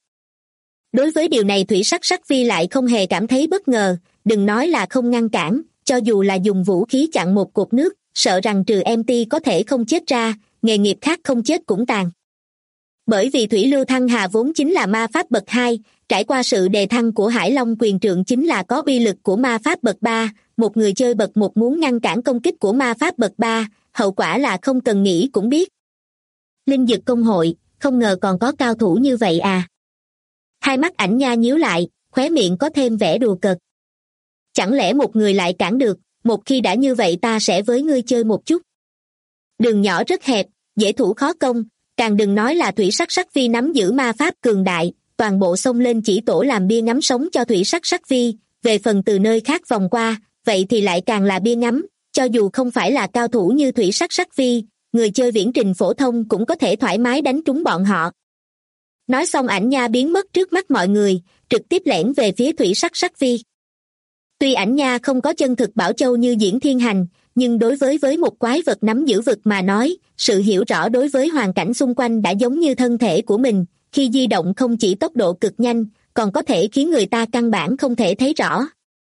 Đối với điều này thủy sắc sắc vi lại không hề cảm thấy bất ngờ, đừng nói là không ngăn cản, cho dù là dùng vũ khí chặn một cột nước, sợ rằng trừ MT có thể không chết ra, nghề nghiệp khác không chết cũng tàn. Bởi vì thủy lưu thăng hà vốn chính là ma pháp bậc 2, trải qua sự đề thăng của Hải Long quyền trượng chính là có uy lực của ma pháp bậc 3, một người chơi bậc 1 muốn ngăn cản công kích của ma pháp bậc 3, hậu quả là không cần nghĩ cũng biết. Linh Dực công hội, không ngờ còn có cao thủ như vậy à. Hai mắt Ảnh Nha nhíu lại, khóe miệng có thêm vẻ đùa cợt. Chẳng lẽ một người lại cản được, một khi đã như vậy ta sẽ với ngươi chơi một chút. Đường nhỏ rất hẹp, dễ thủ khó công, càng đừng nói là thủy sắc sắc vi nắm giữ ma pháp cường đại, toàn bộ xông lên chỉ tổ làm bia ngắm sống cho thủy sắc sắc vi, về phần từ nơi khác vòng qua, vậy thì lại càng là bia ngắm, cho dù không phải là cao thủ như thủy sắc sắc vi, người chơi viễn trình phổ thông cũng có thể thoải mái đánh trúng bọn họ. Nói xong Ảnh Nha biến mất trước mắt mọi người, trực tiếp lẻn về phía thủy sắc sắc vi. Tuy Ảnh Nha không có chân thực bảo châu như Diễn Thiên Hành, nhưng đối với một quái vật nắm giữ vực mà nói, sự hiểu rõ đối với hoàn cảnh xung quanh đã giống như thân thể của mình, khi di động không chỉ tốc độ cực nhanh, còn có thể khiến người ta căn bản không thể thấy rõ.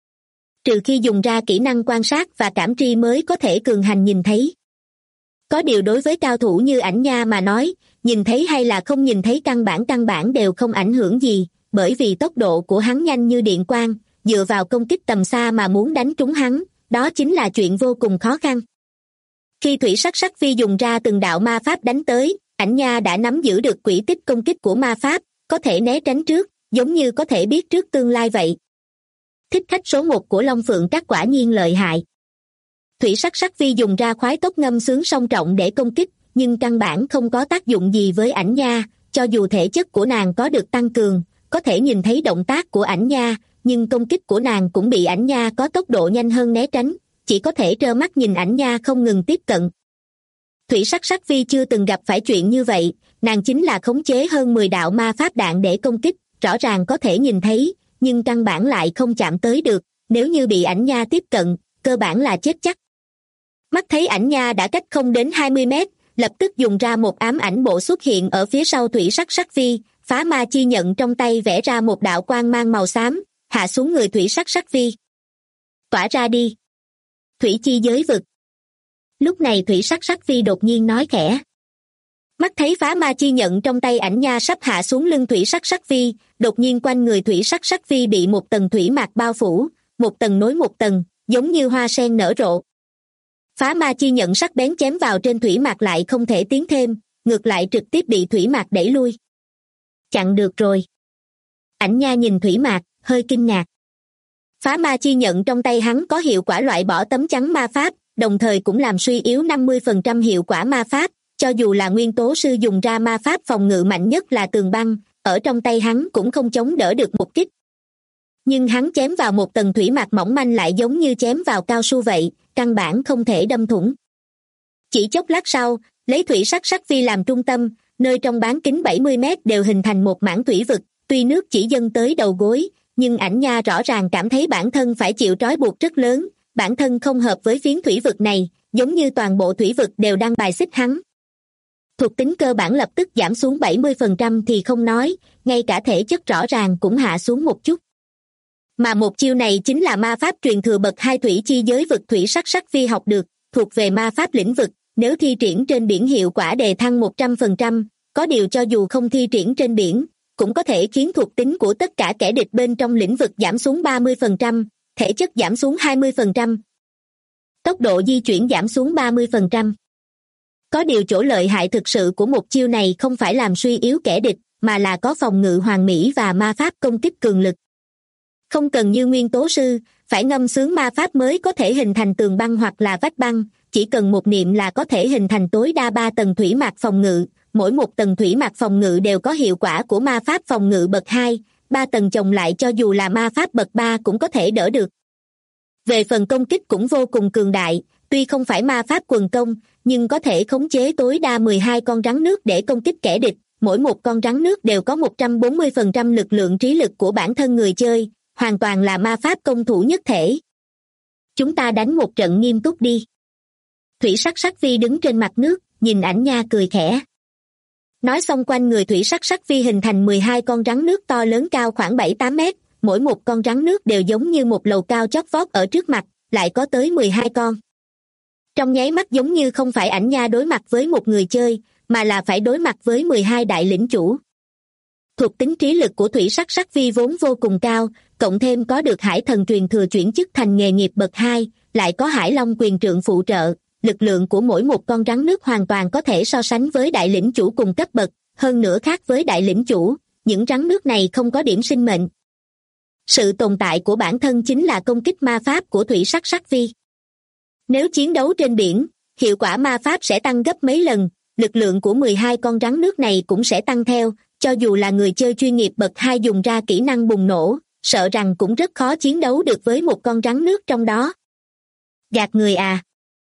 Trừ khi dùng ra kỹ năng quan sát và cảm tri mới có thể cường hành nhìn thấy. Có điều đối với cao thủ như Ảnh Nha mà nói, nhìn thấy hay là không nhìn thấy căn bản đều không ảnh hưởng gì, bởi vì tốc độ của hắn nhanh như điện quang, dựa vào công kích tầm xa mà muốn đánh trúng hắn, đó chính là chuyện vô cùng khó khăn. Khi thủy sắc sắc vi dùng ra từng đạo ma pháp đánh tới, Ảnh Nha đã nắm giữ được quỹ tích công kích của ma pháp, có thể né tránh trước, giống như có thể biết trước tương lai vậy. Thích khách số 1 của Long Phượng Trác quả nhiên lợi hại. Thủy sắc sắc vi dùng ra khoái tốc ngâm sướng song trọng để công kích, nhưng căn bản không có tác dụng gì với Ảnh Nha, cho dù thể chất của nàng có được tăng cường, có thể nhìn thấy động tác của Ảnh Nha, nhưng công kích của nàng cũng bị Ảnh Nha có tốc độ nhanh hơn né tránh, chỉ có thể trơ mắt nhìn Ảnh Nha không ngừng tiếp cận. Thủy sắc sắc vi chưa từng gặp phải chuyện như vậy, nàng chính là khống chế hơn 10 đạo ma pháp đạn để công kích, rõ ràng có thể nhìn thấy, nhưng căn bản lại không chạm tới được, nếu như bị Ảnh Nha tiếp cận, cơ bản là chết chắc. Mắt thấy Ảnh Nha đã cách không đến 20 mét, lập tức dùng ra một ám ảnh bộ xuất hiện ở phía sau thủy sắc sắc vi, phá ma chi nhận trong tay vẽ ra một đạo quang mang màu xám, hạ xuống người thủy sắc sắc vi. Tỏa ra đi. Thủy chi giới vực. Lúc này thủy sắc sắc vi đột nhiên nói khẽ. Mắt thấy phá ma chi nhận trong tay Ảnh Nha sắp hạ xuống lưng thủy sắc sắc vi, đột nhiên quanh người thủy sắc sắc vi bị một tầng thủy mạc bao phủ, một tầng nối một tầng, giống như hoa sen nở rộ. Phá ma chi nhận sắc bén chém vào trên thủy mạc lại không thể tiến thêm, ngược lại trực tiếp bị thủy mạc đẩy lui. Chặn được rồi. Ảnh Nha nhìn thủy mạc, hơi kinh ngạc. Phá ma chi nhận trong tay hắn có hiệu quả loại bỏ tấm chắn ma pháp, đồng thời cũng làm suy yếu 50% hiệu quả ma pháp, cho dù là nguyên tố sư dùng ra ma pháp phòng ngự mạnh nhất là tường băng, ở trong tay hắn cũng không chống đỡ được một kích. Nhưng hắn chém vào một tầng thủy mạc mỏng manh lại giống như chém vào cao su vậy, căn bản không thể đâm thủng. Chỉ chốc lát sau, Lấy thủy sắc sắc vi làm trung tâm, nơi trong bán kính 70 mét đều hình thành một mảng thủy vực, tuy nước chỉ dâng tới đầu gối, nhưng ảnh nha rõ ràng cảm thấy bản thân phải chịu trói buộc rất lớn, bản thân không hợp với phiến thủy vực này, giống như toàn bộ thủy vực đều đang bài xích hắn. Thuộc tính cơ bản lập tức giảm xuống 70% thì không nói, ngay cả thể chất rõ ràng cũng hạ xuống một chút. Mà một chiêu này chính là ma pháp truyền thừa bậc 2 thủy chi giới vực thủy sắc sắc vi học được, thuộc về ma pháp lĩnh vực, nếu thi triển trên biển hiệu quả đề thăng 100%, có điều cho dù không thi triển trên biển, cũng có thể khiến thuộc tính của tất cả kẻ địch bên trong lĩnh vực giảm xuống 30%, thể chất giảm xuống 20%, tốc độ di chuyển giảm xuống 30%. Có điều chỗ lợi hại thực sự của một chiêu này không phải làm suy yếu kẻ địch, mà là có phòng ngự hoàn mỹ và ma pháp công kích cường lực. Không cần như nguyên tố sư, phải ngâm xướng ma pháp mới có thể hình thành tường băng hoặc là vách băng, chỉ cần một niệm là có thể hình thành tối đa 3 tầng thủy mạc phòng ngự, mỗi một tầng thủy mạc phòng ngự đều có hiệu quả của ma pháp phòng ngự bậc 2, 3 tầng chồng lại cho dù là ma pháp bậc 3 cũng có thể đỡ được. Về phần công kích cũng vô cùng cường đại, tuy không phải ma pháp quần công, nhưng có thể khống chế tối đa 12 con rắn nước để công kích kẻ địch, mỗi một con rắn nước đều có 140% lực lượng trí lực của bản thân người chơi, hoàn toàn là ma pháp công thủ nhất thể. Chúng ta đánh một trận nghiêm túc đi. Thủy sắc sắc vi đứng trên mặt nước, nhìn ảnh nha cười khẽ. Nói xong quanh người thủy sắc sắc vi hình thành 12 con rắn nước to lớn cao khoảng 7-8 mét, mỗi một con rắn nước đều giống như một lầu cao chót vót ở trước mặt, lại có tới 12 con. Trong nháy mắt giống như không phải ảnh nha đối mặt với một người chơi, mà là phải đối mặt với 12 đại lĩnh chủ. Thuộc tính trí lực của thủy sắc sắc vi vốn vô cùng cao, cộng thêm có được hải thần truyền thừa chuyển chức thành nghề nghiệp bậc 2, lại có hải long quyền trượng phụ trợ, lực lượng của mỗi một con rắn nước hoàn toàn có thể so sánh với đại lĩnh chủ cùng cấp bậc, hơn nữa khác với đại lĩnh chủ, những rắn nước này không có điểm sinh mệnh. Sự tồn tại của bản thân chính là công kích ma pháp của thủy sắc sắc vi. Nếu chiến đấu trên biển, hiệu quả ma pháp sẽ tăng gấp mấy lần, lực lượng của 12 con rắn nước này cũng sẽ tăng theo, cho dù là người chơi chuyên nghiệp bậc 2 dùng ra kỹ năng bùng nổ, sợ rằng cũng rất khó chiến đấu được với một con rắn nước trong đó. Gạt người à?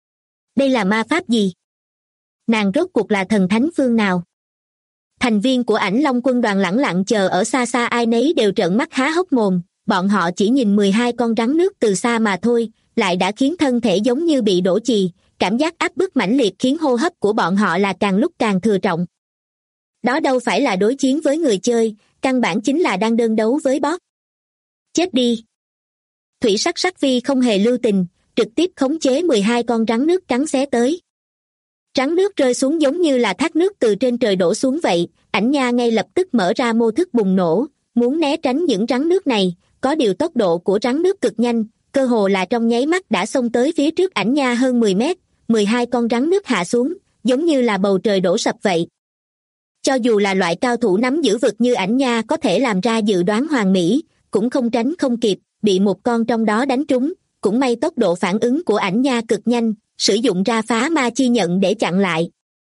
Đây là ma pháp gì? Nàng rốt cuộc là thần thánh phương nào? Thành viên của Ảnh Long quân đoàn lẳng lặng chờ ở xa xa, ai nấy đều trợn mắt há hốc mồm, bọn họ chỉ nhìn 12 con rắn nước từ xa mà thôi, lại đã khiến thân thể giống như bị đổ chì, cảm giác áp bức mãnh liệt khiến hô hấp của bọn họ là càng lúc càng thừa trọng. Đó đâu phải là đối chiến với người chơi, căn bản chính là đang đơn đấu với boss. Chết đi! Thủy sắc sắc vi không hề lưu tình, trực tiếp khống chế 12 con rắn nước cắn xé tới. Rắn nước rơi xuống giống như là thác nước từ trên trời đổ xuống vậy, ảnh nha ngay lập tức mở ra mô thức bùng nổ, muốn né tránh những rắn nước này, có điều tốc độ của rắn nước cực nhanh, cơ hồ là trong nháy mắt đã xông tới phía trước ảnh nha hơn 10 mét, 12 con rắn nước hạ xuống, giống như là bầu trời đổ sập vậy. Cho dù là loại cao thủ nắm giữ vực như ảnh nha có thể làm ra dự đoán hoàn mỹ, cũng không tránh không kịp, bị một con trong đó đánh trúng, cũng may tốc độ phản ứng của ảnh nha cực nhanh, sử dụng ra phá ma chi nhận để chặn lại.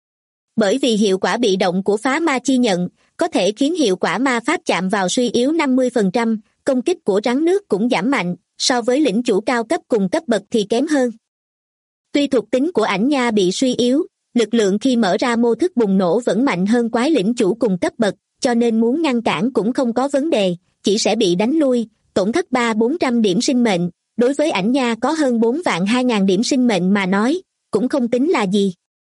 Bởi vì hiệu quả bị động của phá ma chi nhận, có thể khiến hiệu quả ma pháp chạm vào suy yếu 50%, công kích của rắn nước cũng giảm mạnh, so với lĩnh chủ cao cấp cùng cấp bậc thì kém hơn. Tuy thuộc tính của ảnh nha bị suy yếu, lực lượng khi mở ra mô thức bùng nổ vẫn mạnh hơn quái lĩnh chủ cùng cấp bậc, cho nên muốn ngăn cản cũng không có vấn đề, chỉ sẽ bị đánh lui, tổn thất 300-400 điểm sinh mệnh, đối với ảnh nha có hơn 4.200.000 điểm sinh mệnh mà nói, cũng không tính là gì.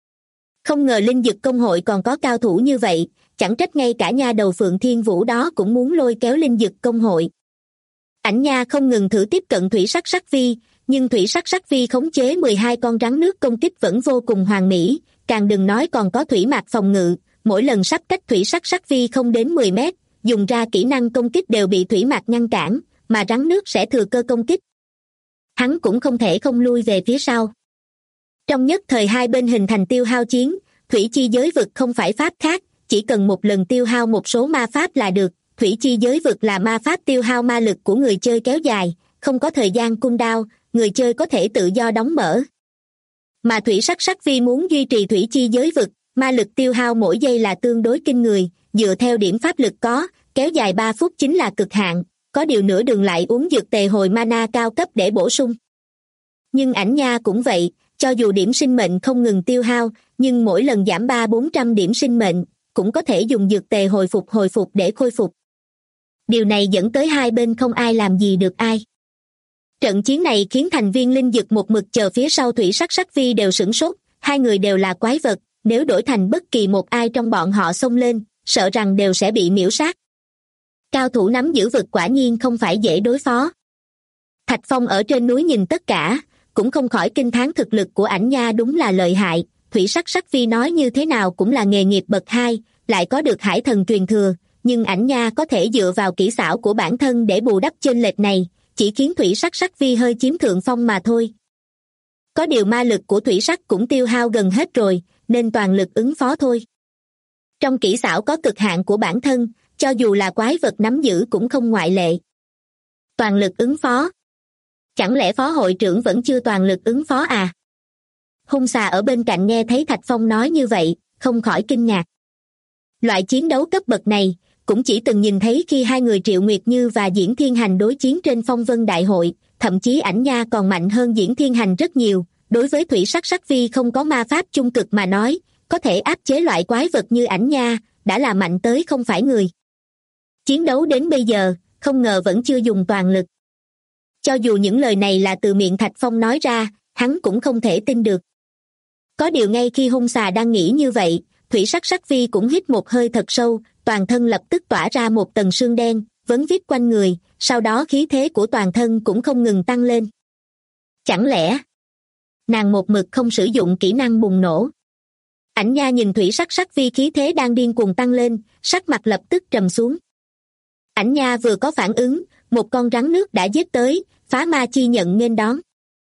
Không ngờ linh dực công hội còn có cao thủ như vậy, chẳng trách ngay cả nha đầu Phượng Thiên Vũ đó cũng muốn lôi kéo linh dực công hội. Ảnh nha không ngừng thử tiếp cận thủy sắc sắc vi, nhưng thủy sắc sắc vi khống chế 12 con rắn nước công kích vẫn vô cùng hoàn mỹ, càng đừng nói còn có thủy mạc phòng ngự, mỗi lần sắp cách thủy sắc sắc vi không đến 10 mét, dùng ra kỹ năng công kích đều bị thủy mạc ngăn cản, mà rắn nước sẽ thừa cơ công kích. Hắn cũng không thể không lui về phía sau. Trong nhất thời hai bên hình thành tiêu hao chiến, thủy chi giới vực không phải pháp khác, chỉ cần một lần tiêu hao một số ma pháp là được, thủy chi giới vực là ma pháp tiêu hao ma lực của người chơi kéo dài, không có thời gian cooldown, người chơi có thể tự do đóng mở. Mà thủy sắc sắc vi muốn duy trì thủy chi giới vực, ma lực tiêu hao mỗi giây là tương đối kinh người, dựa theo điểm pháp lực có, kéo dài 3 phút chính là cực hạn, có điều nửa đường lại uống dược tề hồi mana cao cấp để bổ sung. Nhưng ảnh nha cũng vậy, cho dù điểm sinh mệnh không ngừng tiêu hao, nhưng mỗi lần giảm 300-400 điểm sinh mệnh, cũng có thể dùng dược tề hồi phục để khôi phục. Điều này dẫn tới hai bên không ai làm gì được ai. Trận chiến này khiến thành viên linh dực một mực chờ phía sau thủy sắc sắc vi đều sửng sốt, hai người đều là quái vật, nếu đổi thành bất kỳ một ai trong bọn họ xông lên, sợ rằng đều sẽ bị miễu sát. Cao thủ nắm giữ vực quả nhiên không phải dễ đối phó. Thạch Phong ở trên núi nhìn tất cả, cũng không khỏi kinh thán thực lực của ảnh nha đúng là lợi hại, thủy sắc sắc vi nói như thế nào cũng là nghề nghiệp bậc 2, lại có được hải thần truyền thừa, nhưng ảnh nha có thể dựa vào kỹ xảo của bản thân để bù đắp chênh lệch này, chỉ khiến thủy sắc sắc vi hơi chiếm thượng phong mà thôi. Có điều ma lực của thủy sắc cũng tiêu hao gần hết rồi, nên toàn lực ứng phó thôi. Trong kỹ xảo có cực hạn của bản thân, cho dù là quái vật nắm giữ cũng không ngoại lệ. Toàn lực ứng phó. Chẳng lẽ phó hội trưởng vẫn chưa toàn lực ứng phó à? Hung xà ở bên cạnh nghe thấy Thạch Phong nói như vậy, không khỏi kinh ngạc. Loại chiến đấu cấp bậc này, cũng chỉ từng nhìn thấy khi hai người Triệu Nguyệt Như và Diễn Thiên Hành đối chiến trên Phong Vân Đại Hội, thậm chí ảnh nha còn mạnh hơn Diễn Thiên Hành rất nhiều. Đối với thủy sắc sắc vi không có ma pháp trung cực mà nói, có thể áp chế loại quái vật như ảnh nha, đã là mạnh tới không phải người. Chiến đấu đến bây giờ, không ngờ vẫn chưa dùng toàn lực. Cho dù những lời này là từ miệng Thạch Phong nói ra, hắn cũng không thể tin được. Có điều ngay khi hung xà đang nghĩ như vậy, thủy sắc sắc vi cũng hít một hơi thật sâu, toàn thân lập tức tỏa ra một tầng sương đen, vấn vít quanh người, sau đó khí thế của toàn thân cũng không ngừng tăng lên. Chẳng lẽ nàng một mực không sử dụng kỹ năng bùng nổ? Ảnh nha nhìn thủy sắc sắc vi khí thế đang điên cuồng tăng lên, sắc mặt lập tức trầm xuống. Ảnh nha vừa có phản ứng, một con rắn nước đã giết tới, phá ma chi nhận nghênh đón.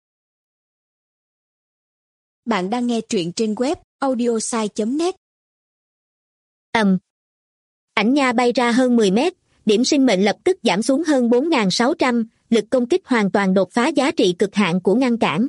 Bạn đang nghe truyện trên web audiosai.net. Ảnh nha bay ra hơn 10 mét, điểm sinh mệnh lập tức giảm xuống hơn 4.600, lực công kích hoàn toàn đột phá giá trị cực hạn của ngăn cản.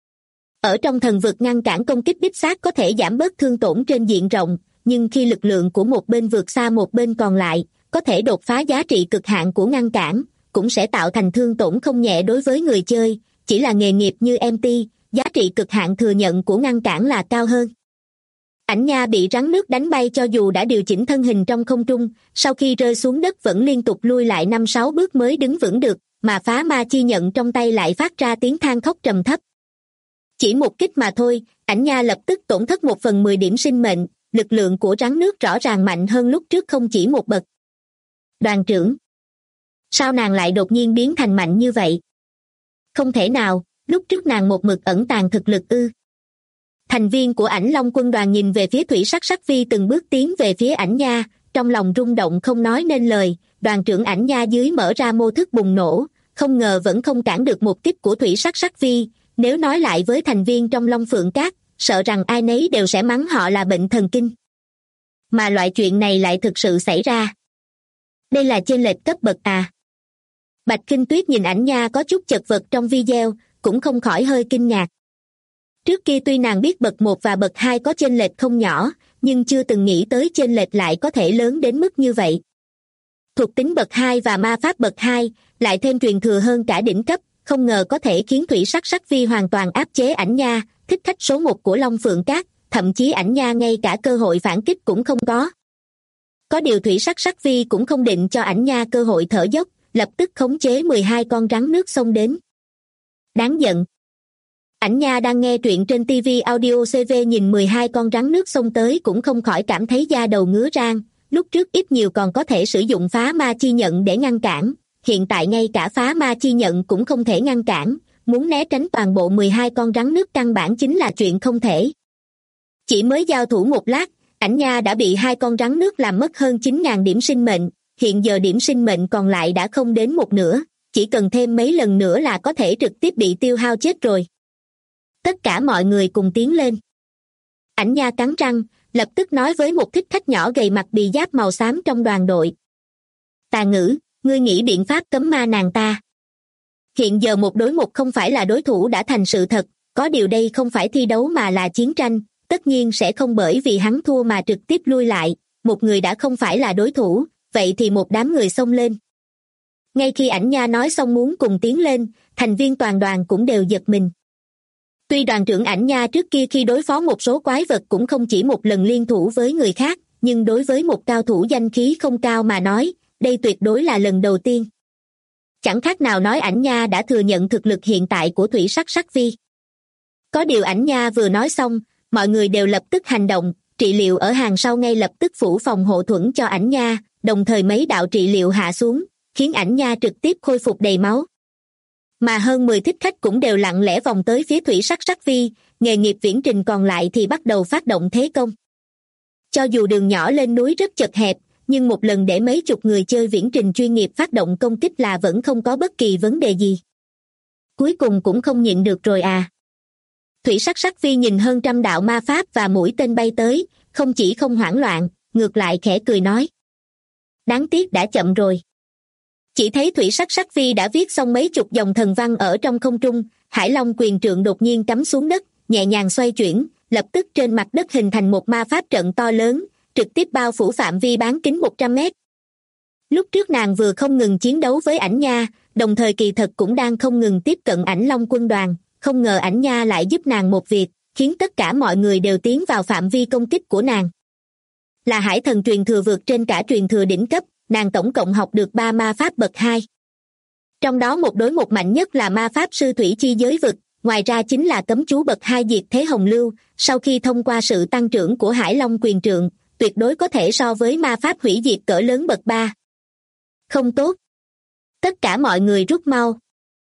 Ở trong thần vực ngăn cản công kích đích xác có thể giảm bớt thương tổn trên diện rộng, nhưng khi lực lượng của một bên vượt xa một bên còn lại, có thể đột phá giá trị cực hạn của ngăn cản, cũng sẽ tạo thành thương tổn không nhẹ đối với người chơi, chỉ là nghề nghiệp như MT, giá trị cực hạn thừa nhận của ngăn cản là cao hơn. Ảnh nha bị rắn nước đánh bay cho dù đã điều chỉnh thân hình trong không trung, sau khi rơi xuống đất vẫn liên tục lui lại 5-6 bước mới đứng vững được, mà phá ma chi nhận trong tay lại phát ra tiếng than khóc trầm thấp. Chỉ một kích mà thôi, ảnh nha lập tức tổn thất 1/10 điểm sinh mệnh, lực lượng của rắn nước rõ ràng mạnh hơn lúc trước không chỉ một bậc. Đoàn trưởng, sao nàng lại đột nhiên biến thành mạnh như vậy? Không thể nào, lúc trước nàng một mực ẩn tàng thực lực ư? Thành viên của Ảnh Long quân đoàn nhìn về phía thủy sắc sắc vi từng bước tiến về phía ảnh nha, trong lòng rung động không nói nên lời. Đoàn trưởng ảnh nha dưới mở ra mô thức bùng nổ, không ngờ vẫn không cản được một kích của thủy sắc sắc vi. Nếu nói lại với thành viên trong Long Phượng Cát, sợ rằng ai nấy đều sẽ mắng họ là bệnh thần kinh. Mà loại chuyện này lại thực sự xảy ra. Đây là chênh lệch cấp bậc à? Bạch Kinh Tuyết nhìn ảnh nha có chút chật vật trong video, cũng không khỏi hơi kinh ngạc. Trước kia tuy nàng biết bậc 1 và bậc 2 có chênh lệch không nhỏ, nhưng chưa từng nghĩ tới chênh lệch lại có thể lớn đến mức như vậy. Thuộc tính bậc 2 và ma pháp bậc 2, lại thêm truyền thừa hơn cả đỉnh cấp, không ngờ có thể khiến thủy sắc sắc vi hoàn toàn áp chế ảnh nha, thích khách số 1 của Long Phượng Cát, thậm chí ảnh nha ngay cả cơ hội phản kích cũng không có. Có điều thủy sắc sắc vi cũng không định cho ảnh nha cơ hội thở dốc, lập tức khống chế 12 con rắn nước xông đến. Đáng giận. Ảnh nha đang nghe truyện trên TV Audio CV nhìn 12 con rắn nước xông tới cũng không khỏi cảm thấy da đầu ngứa rang, lúc trước ít nhiều còn có thể sử dụng phá ma chi nhận để ngăn cản, hiện tại ngay cả phá ma chi nhận cũng không thể ngăn cản, muốn né tránh toàn bộ 12 con rắn nước căn bản chính là chuyện không thể. Chỉ mới giao thủ một lát, ảnh nha đã bị 2 con rắn nước làm mất hơn 9.000 điểm sinh mệnh, hiện giờ điểm sinh mệnh còn lại đã không đến một nửa, chỉ cần thêm mấy lần nữa là có thể trực tiếp bị tiêu hao chết rồi. Tất cả mọi người cùng tiến lên. Ảnh nha cắn răng, lập tức nói với một thích khách nhỏ gầy mặc bì giáp màu xám trong đoàn đội. Tà Ngữ, ngươi nghĩ biện pháp cấm ma nàng ta. Hiện giờ 1 đối 1 không phải là đối thủ đã thành sự thật, có điều đây không phải thi đấu mà là chiến tranh, tất nhiên sẽ không bởi vì hắn thua mà trực tiếp lui lại, một người đã không phải là đối thủ, vậy thì một đám người xông lên. Ngay khi ảnh nha nói xong muốn cùng tiến lên, thành viên toàn đoàn cũng đều giật mình. Tuy đoàn trưởng Ảnh Nha trước kia khi đối phó một số quái vật cũng không chỉ một lần liên thủ với người khác, nhưng đối với một cao thủ danh khí không cao mà nói, đây tuyệt đối là lần đầu tiên. Chẳng khác nào nói Ảnh Nha đã thừa nhận thực lực hiện tại của Thủy Sắc Sắc Vi. Có điều Ảnh Nha vừa nói xong, mọi người đều lập tức hành động, trị liệu ở hàng sau ngay lập tức phủ phòng hộ thuẫn cho Ảnh Nha, đồng thời mấy đạo trị liệu hạ xuống, khiến Ảnh Nha trực tiếp khôi phục đầy máu. Mà hơn 10 thích khách cũng đều lặng lẽ vòng tới phía Thủy Sắc Sắc Vi, nghề nghiệp viễn trình còn lại thì bắt đầu phát động thế công. Cho dù đường nhỏ lên núi rất chật hẹp, nhưng một lần để mấy chục người chơi viễn trình chuyên nghiệp phát động công kích là vẫn không có bất kỳ vấn đề gì. Cuối cùng cũng không nhịn được rồi à. Thủy Sắc Sắc Vi nhìn hơn 100 đạo ma pháp và mũi tên bay tới, không chỉ không hoảng loạn, ngược lại khẽ cười nói. Đáng tiếc đã chậm rồi. Chỉ thấy Thủy Sắc Sắc Vi đã viết xong mấy chục dòng thần văn ở trong không trung, Hải Long quyền trượng đột nhiên cắm xuống đất, nhẹ nhàng xoay chuyển, lập tức trên mặt đất hình thành một ma pháp trận to lớn, trực tiếp bao phủ phạm vi bán kính 100 mét. Lúc trước nàng vừa không ngừng chiến đấu với Ảnh Nha, đồng thời kỳ thật cũng đang không ngừng tiếp cận Ảnh Long quân đoàn, không ngờ Ảnh Nha lại giúp nàng một việc, khiến tất cả mọi người đều tiến vào phạm vi công kích của nàng. Là hải thần truyền thừa vượt trên cả truyền thừa đỉnh cấp, nàng tổng cộng học được 3 ma pháp bậc 2. Trong đó một đối một mạnh nhất là ma pháp sư thủy chi giới vực, ngoài ra chính là cấm chú bậc 2 diệt thế hồng lưu, sau khi thông qua sự tăng trưởng của Hải Long quyền trượng, tuyệt đối có thể so với ma pháp hủy diệt cỡ lớn bậc 3. Không tốt. Tất cả mọi người rút mau.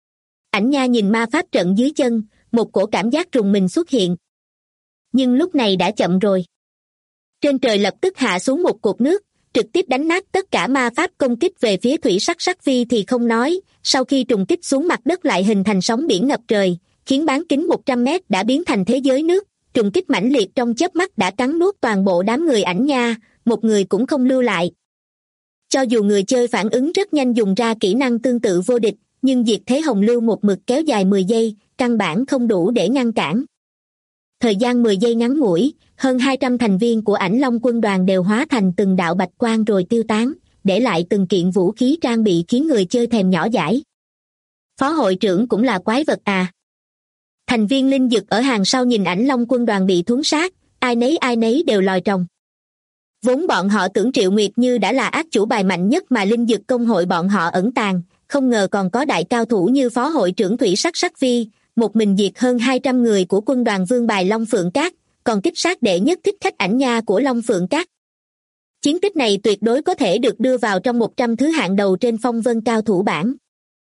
Ảnh Nha nhìn ma pháp trận dưới chân, một cổ cảm giác rùng mình xuất hiện. Nhưng lúc này đã chậm rồi. Trên trời lập tức hạ xuống một cột nước, trực tiếp đánh nát tất cả ma pháp công kích về phía Thủy Sắc Sắc Vi thì không nói, sau khi trùng kích xuống mặt đất lại hình thành sóng biển ngập trời, khiến bán kính 100 mét đã biến thành thế giới nước, trùng kích mãnh liệt trong chớp mắt đã cắn nuốt toàn bộ đám người Ảnh Nha, một người cũng không lưu lại. Cho dù người chơi phản ứng rất nhanh dùng ra kỹ năng tương tự vô địch, nhưng diệt thế hồng lưu một mực kéo dài 10 giây, căn bản không đủ để ngăn cản. Thời gian 10 giây ngắn ngủi, hơn 200 thành viên của Ảnh Long quân đoàn đều hóa thành từng đạo bạch quang rồi tiêu tán, để lại từng kiện vũ khí trang bị khiến người chơi thèm nhỏ dãi. Phó hội trưởng cũng là quái vật à. Thành viên linh dực ở hàng sau nhìn Ảnh Long quân đoàn bị thuấn sát, ai nấy đều lòi tròng. Vốn bọn họ tưởng Triệu Nguyệt Như đã là ác chủ bài mạnh nhất mà linh dực công hội bọn họ ẩn tàng, không ngờ còn có đại cao thủ như phó hội trưởng Thủy Sắc Sắc Vi, một mình diệt hơn 200 người của quân đoàn vương bài Long Phượng Cát, còn kích sát đệ nhất thích khách Ảnh Nha của Long Phượng Cát. Chiến tích này tuyệt đối có thể được đưa vào trong 100 thứ hạng đầu trên phong vân cao thủ bảng.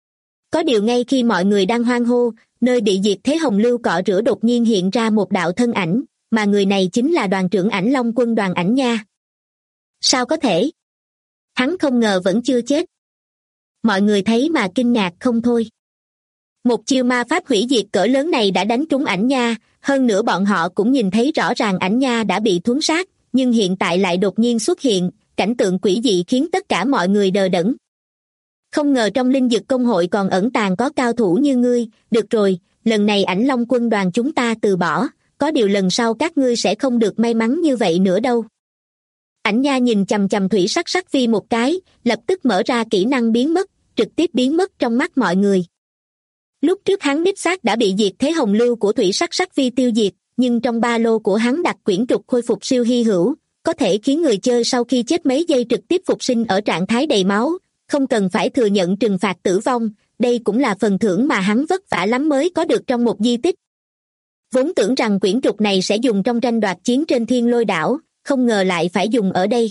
Có điều ngay khi mọi người đang hoan hô, nơi bị diệt thế hồng lưu cọ rửa đột nhiên hiện ra một đạo thân ảnh, mà người này chính là đoàn trưởng Ảnh Long quân đoàn Ảnh Nha. Sao có thể? Hắn không ngờ vẫn chưa chết. Mọi người thấy mà kinh ngạc không thôi. Một chiêu ma pháp hủy diệt cỡ lớn này đã đánh trúng Ảnh Nha, hơn nữa bọn họ cũng nhìn thấy rõ ràng Ảnh Nha đã bị thuấn sát, nhưng hiện tại lại đột nhiên xuất hiện, cảnh tượng quỷ dị khiến tất cả mọi người đờ đẫn. Không ngờ trong linh dực công hội còn ẩn tàng có cao thủ như ngươi, được rồi, lần này Ảnh Long quân đoàn chúng ta từ bỏ, có điều lần sau các ngươi sẽ không được may mắn như vậy nữa đâu. Ảnh Nha nhìn chằm chằm Thủy Sắc Sắc Vi một cái, lập tức mở ra kỹ năng biến mất, trực tiếp biến mất trong mắt mọi người. Lúc trước hắn đích xác đã bị diệt thế hồng lưu của Thủy Sắc Sắc Vi tiêu diệt, nhưng trong ba lô của hắn đặt quyển trục khôi phục siêu hy hữu, có thể khiến người chơi sau khi chết mấy giây trực tiếp phục sinh ở trạng thái đầy máu, không cần phải thừa nhận trừng phạt tử vong, đây cũng là phần thưởng mà hắn vất vả lắm mới có được trong một di tích. Vốn tưởng rằng quyển trục này sẽ dùng trong tranh đoạt chiến trên Thiên Lôi đảo, không ngờ lại phải dùng ở đây.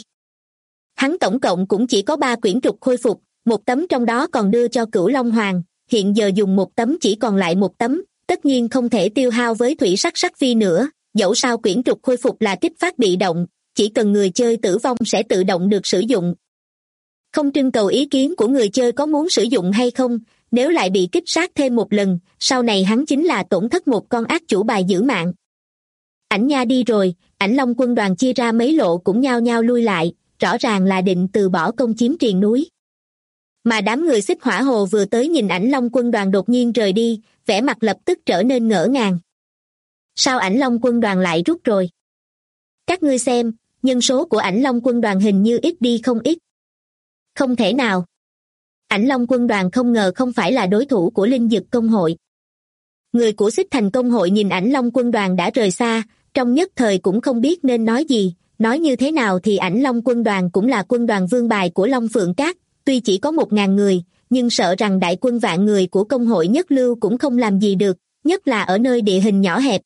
Hắn tổng cộng cũng chỉ có 3 quyển trục khôi phục, một tấm trong đó còn đưa cho Cửu Long Hoàng, hiện giờ dùng một tấm chỉ còn lại một tấm, tất nhiên không thể tiêu hao với Thủy Sắc Sắc Vi nữa, dẫu sao quyển trục khôi phục là kích phát bị động, chỉ cần người chơi tử vong sẽ tự động được sử dụng. Không trưng cầu ý kiến của người chơi có muốn sử dụng hay không, nếu lại bị kích sát thêm một lần, sau này hắn chính là tổn thất một con ác chủ bài giữ mạng. Ảnh Nha đi rồi, Ảnh Long quân đoàn chia ra mấy lộ cũng nhao nhao lui lại, rõ ràng là định từ bỏ công chiếm triền núi. Mà đám người Xích Hỏa Hồ vừa tới nhìn Ảnh Long quân đoàn đột nhiên rời đi, vẻ mặt lập tức trở nên ngỡ ngàng. Sao Ảnh Long quân đoàn lại rút rồi? Các ngươi xem, nhân số của Ảnh Long quân đoàn hình như ít đi không ít. Không thể nào. Ảnh Long quân đoàn không ngờ không phải là đối thủ của linh dực công hội. Người của Xích Thành công hội nhìn Ảnh Long quân đoàn đã rời xa, trong nhất thời cũng không biết nên nói gì, nói như thế nào thì Ảnh Long quân đoàn cũng là quân đoàn vương bài của Long Phượng Các, tuy chỉ có 1.000 người, nhưng sợ rằng đại quân vạn người của công hội nhất lưu cũng không làm gì được, nhất là ở nơi địa hình nhỏ hẹp.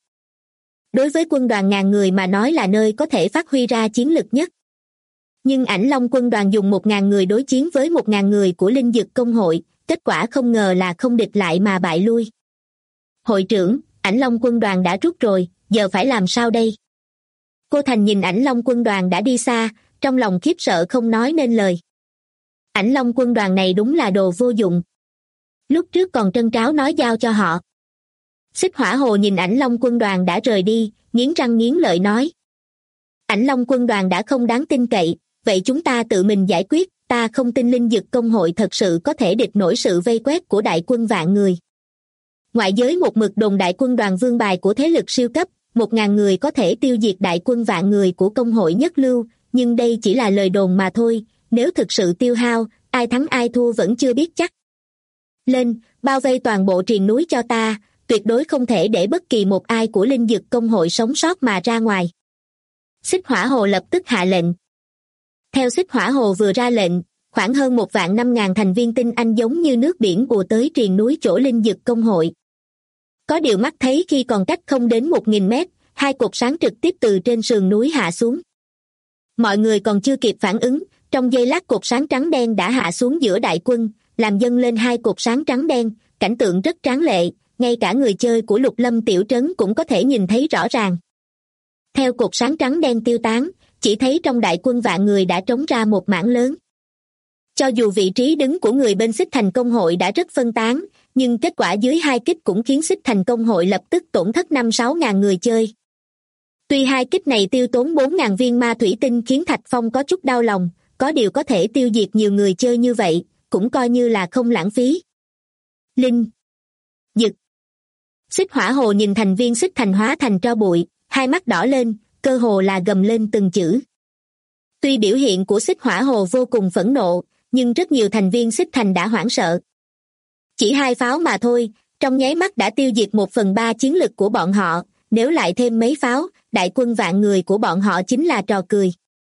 Đối với quân đoàn ngàn người mà nói là nơi có thể phát huy ra chiến lực nhất. Nhưng Ảnh Long quân đoàn dùng 1.000 người đối chiến với 1.000 người của Linh Dực công hội, kết quả không ngờ là không địch lại mà bại lui. Hội trưởng, Ảnh Long quân đoàn đã rút rồi, giờ phải làm sao đây? Cô Thành nhìn Ảnh Long quân đoàn đã đi xa, trong lòng khiếp sợ không nói nên lời. Ảnh Long quân đoàn này đúng là đồ vô dụng. Lúc trước còn trân tráo nói giao cho họ. Xích Hỏa Hồ nhìn Ảnh Long quân đoàn đã rời đi, nghiến răng nghiến lợi nói. Ảnh Long quân đoàn đã không đáng tin cậy, vậy chúng ta tự mình giải quyết, ta không tin Linh Dực công hội thật sự có thể địch nổi sự vây quét của đại quân vạn người. Ngoại giới một mực đồn đại quân đoàn vương bài của thế lực siêu cấp, 1.000 người có thể tiêu diệt đại quân vạn người của công hội nhất lưu, nhưng đây chỉ là lời đồn mà thôi, nếu thực sự tiêu hao, ai thắng ai thua vẫn chưa biết chắc. Lên, bao vây toàn bộ triền núi cho ta, tuyệt đối không thể để bất kỳ một ai của Linh Dực công hội sống sót mà ra ngoài. Xích Hỏa Hồ lập tức hạ lệnh. Theo Xích Hỏa Hồ vừa ra lệnh, khoảng hơn 1.500.000 thành viên tinh anh giống như nước biển ùa tới triền núi chỗ Linh Dực công hội. Có điều mắt thấy khi còn cách không đến 1.000 mét, hai cột sáng trực tiếp từ trên sườn núi hạ xuống. Mọi người còn chưa kịp phản ứng, trong giây lát cột sáng trắng đen đã hạ xuống giữa đại quân, làm dâng lên hai cột sáng trắng đen, cảnh tượng rất tráng lệ, ngay cả người chơi của Lục Lâm tiểu trấn cũng có thể nhìn thấy rõ ràng. Theo cột sáng trắng đen tiêu tán, chỉ thấy trong đại quân vạn người đã trống ra một mảng lớn. Cho dù vị trí đứng của người bên Xích Thành công hội đã rất phân tán, nhưng kết quả dưới hai kích cũng khiến Xích Thành công hội lập tức tổn thất 5-6 ngàn người chơi. Tuy hai kích này tiêu tốn 4.000 viên ma thủy tinh khiến Thạch Phong có chút đau lòng, có điều có thể tiêu diệt nhiều người chơi như vậy, cũng coi như là không lãng phí. Linh Dực. Xích Hỏa Hồ nhìn thành viên Xích Thành hóa thành tro bụi, hai mắt đỏ lên, cơ hồ là gầm lên từng chữ. Tuy biểu hiện của Xích Hỏa Hồ vô cùng phẫn nộ, nhưng rất nhiều thành viên Xích Thành đã hoảng sợ. Chỉ hai pháo mà thôi, trong nháy mắt đã tiêu diệt 1/3 chiến lực của bọn họ, nếu lại thêm mấy pháo, đại quân vạn người của bọn họ chính là trò cười.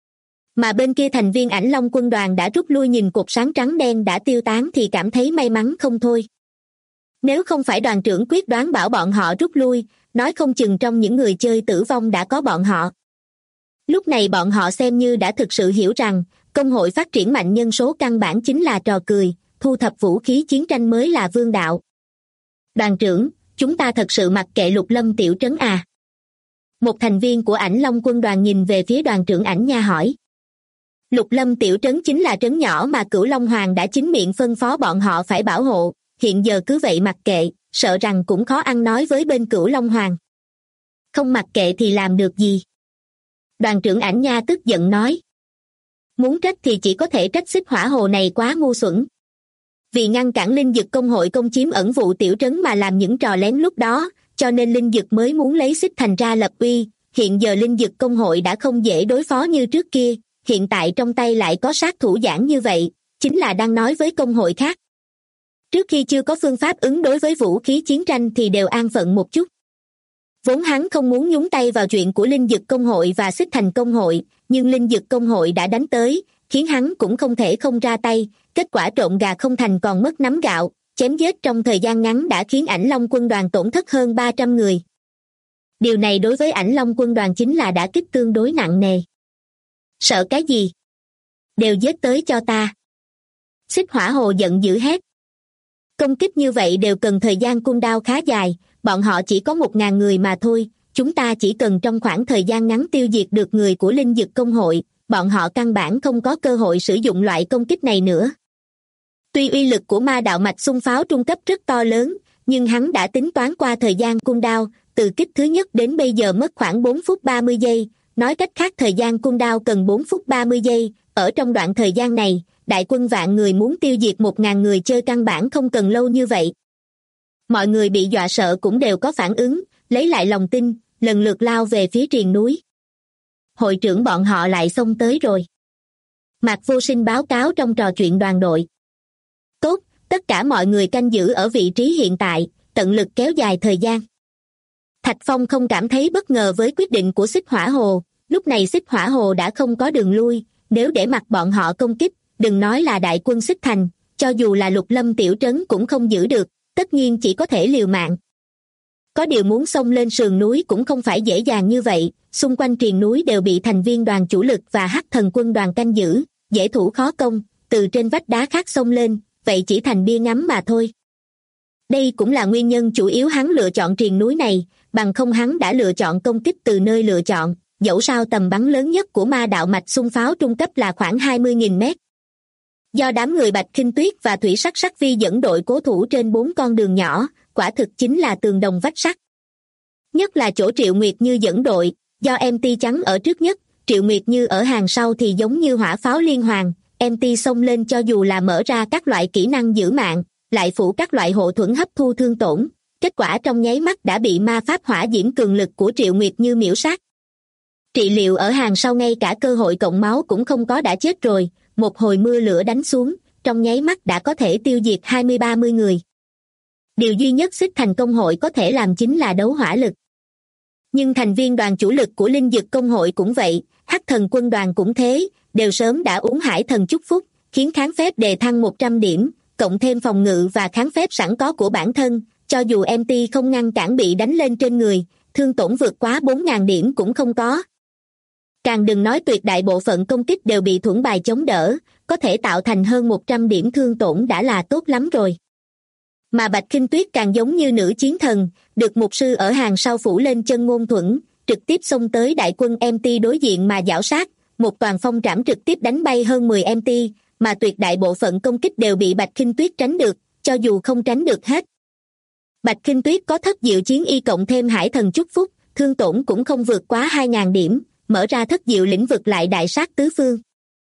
Mà bên kia thành viên Ảnh Long quân đoàn đã rút lui nhìn cột sáng trắng đen đã tiêu tán thì cảm thấy may mắn không thôi. Nếu không phải đoàn trưởng quyết đoán bảo bọn họ rút lui, nói không chừng trong những người chơi tử vong đã có bọn họ. Lúc này bọn họ xem như đã thực sự hiểu rằng, công hội phát triển mạnh nhân số căn bản chính là trò cười, thu thập vũ khí chiến tranh mới là vương đạo. Đoàn trưởng, chúng ta thật sự mặc kệ Lục Lâm tiểu trấn à? Một thành viên của Ảnh Long quân đoàn nhìn về phía đoàn trưởng Ảnh Nha hỏi. Lục Lâm tiểu trấn chính là trấn nhỏ mà Cửu Long Hoàng đã chính miệng phân phó bọn họ phải bảo hộ, hiện giờ cứ vậy mặc kệ, sợ rằng cũng khó ăn nói với bên Cửu Long Hoàng. Không mặc kệ thì làm được gì? Đoàn trưởng Ảnh Nha tức giận nói. Muốn trách thì chỉ có thể trách Xích Hỏa Hồ này quá ngu xuẩn. Vì ngăn cản Linh Dực công hội công chiếm ẩn vụ tiểu trấn mà làm những trò lén lúc đó, cho nên Linh Dực mới muốn lấy Xích Thành ra lập uy, hiện giờ Linh Dực công hội đã không dễ đối phó như trước kia, hiện tại trong tay lại có sát thủ giảng như vậy, chính là đang nói với công hội khác. Trước khi chưa có phương pháp ứng đối với vũ khí chiến tranh thì đều an phận một chút. Vốn hắn không muốn nhúng tay vào chuyện của Linh Dực công hội và Xích Thành công hội, nhưng Linh Dực công hội đã đánh tới, khiến hắn cũng không thể không ra tay, kết quả trộn gà không thành còn mất nắm gạo, chém giết trong thời gian ngắn đã khiến Ảnh Long quân đoàn tổn thất hơn 300 người. Điều này đối với Ảnh Long quân đoàn chính là đả kích tương đối nặng nề. Sợ cái gì? Đều giết tới cho ta. Xích Hỏa Hồ giận dữ hét. Công kích như vậy đều cần thời gian cooldown khá dài, bọn họ chỉ có 1.000 người mà thôi, chúng ta chỉ cần trong khoảng thời gian ngắn tiêu diệt được người của Linh Dực công hội, bọn họ căn bản không có cơ hội sử dụng loại công kích này nữa. Tuy uy lực của ma đạo mạch xung pháo trung cấp rất to lớn, nhưng hắn đã tính toán qua thời gian cooldown, từ kích thứ nhất đến bây giờ mất khoảng 4 phút 30 giây, nói cách khác thời gian cooldown cần 4 phút 30 giây, ở trong đoạn thời gian này, đại quân vạn người muốn tiêu diệt 1.000 người chơi căn bản không cần lâu như vậy. Mọi người bị dọa sợ cũng đều có phản ứng, lấy lại lòng tin, lần lượt lao về phía triền núi. Hội trưởng bọn họ lại xông tới rồi. Mạc Vô Sinh báo cáo trong trò chuyện đoàn đội. Tốt, tất cả mọi người canh giữ ở vị trí hiện tại, tận lực kéo dài thời gian. Thạch Phong không cảm thấy bất ngờ với quyết định của Xích Hỏa Hồ, lúc này Xích Hỏa Hồ đã không có đường lui, nếu để mặc bọn họ công kích, đừng nói là đại quân Xích Thành, cho dù là Lục Lâm tiểu trấn cũng không giữ được, tất nhiên chỉ có thể liều mạng. Có điều muốn xông lên sườn núi cũng không phải dễ dàng như vậy, xung quanh triền núi đều bị thành viên đoàn chủ lực và Hắc Thần quân đoàn canh giữ, dễ thủ khó công, từ trên vách đá khác xông lên, vậy chỉ thành bia ngắm mà thôi. Đây cũng là nguyên nhân chủ yếu hắn lựa chọn triền núi này, bằng không hắn đã lựa chọn công kích từ nơi lựa chọn, dẫu sao tầm bắn lớn nhất của ma đạo mạch xung pháo trung cấp là khoảng 20.000 mét. Do đám người Bạch Khinh Tuyết và Thủy Sắc Sắc Vi dẫn đội cố thủ trên 4 con đường nhỏ, quả thực chính là tường đồng vách sắt. Nhất là chỗ Triệu Nguyệt Như dẫn đội, do MT trắng ở trước nhất, Triệu Nguyệt Như ở hàng sau thì giống như hỏa pháo liên hoàn, MT xông lên cho dù là mở ra các loại kỹ năng giữ mạng, lại phủ các loại hộ thuẫn hấp thu thương tổn, kết quả trong nháy mắt đã bị ma pháp hỏa diễm cường lực của Triệu Nguyệt Như miễu sát. Trị liệu ở hàng sau ngay cả cơ hội cộng máu cũng không có đã chết rồi, một hồi mưa lửa đánh xuống, trong nháy mắt đã có thể tiêu diệt 20-30 người. Điều duy nhất Xích Thành công hội có thể làm chính là đấu hỏa lực. Nhưng thành viên đoàn chủ lực của Linh Dực công hội cũng vậy, Hắc Thần quân đoàn cũng thế, đều sớm đã uống hải thần chúc phúc, khiến kháng phép đề thăng 100 điểm, cộng thêm phòng ngự và kháng phép sẵn có của bản thân, cho dù MT không ngăn cản bị đánh lên trên người, thương tổn vượt quá 4.000 điểm cũng không có. Càng đừng nói tuyệt đại bộ phận công kích đều bị thuẫn bài chống đỡ, có thể tạo thành hơn 100 điểm thương tổn đã là tốt lắm rồi. Mà Bạch Khinh Tuyết càng giống như nữ chiến thần, được mục sư ở hàng sau phủ lên chân ngôn thuẫn, trực tiếp xông tới đại quân MT đối diện mà giảo sát, một toàn phong trảm trực tiếp đánh bay hơn 10 MT, mà tuyệt đại bộ phận công kích đều bị Bạch Khinh Tuyết tránh được, cho dù không tránh được hết. Bạch Khinh Tuyết có thất diệu chiến y cộng thêm hải thần chúc phúc, thương tổn cũng không vượt quá 2.000 điểm, mở ra thất diệu lĩnh vực lại đại sát tứ phương.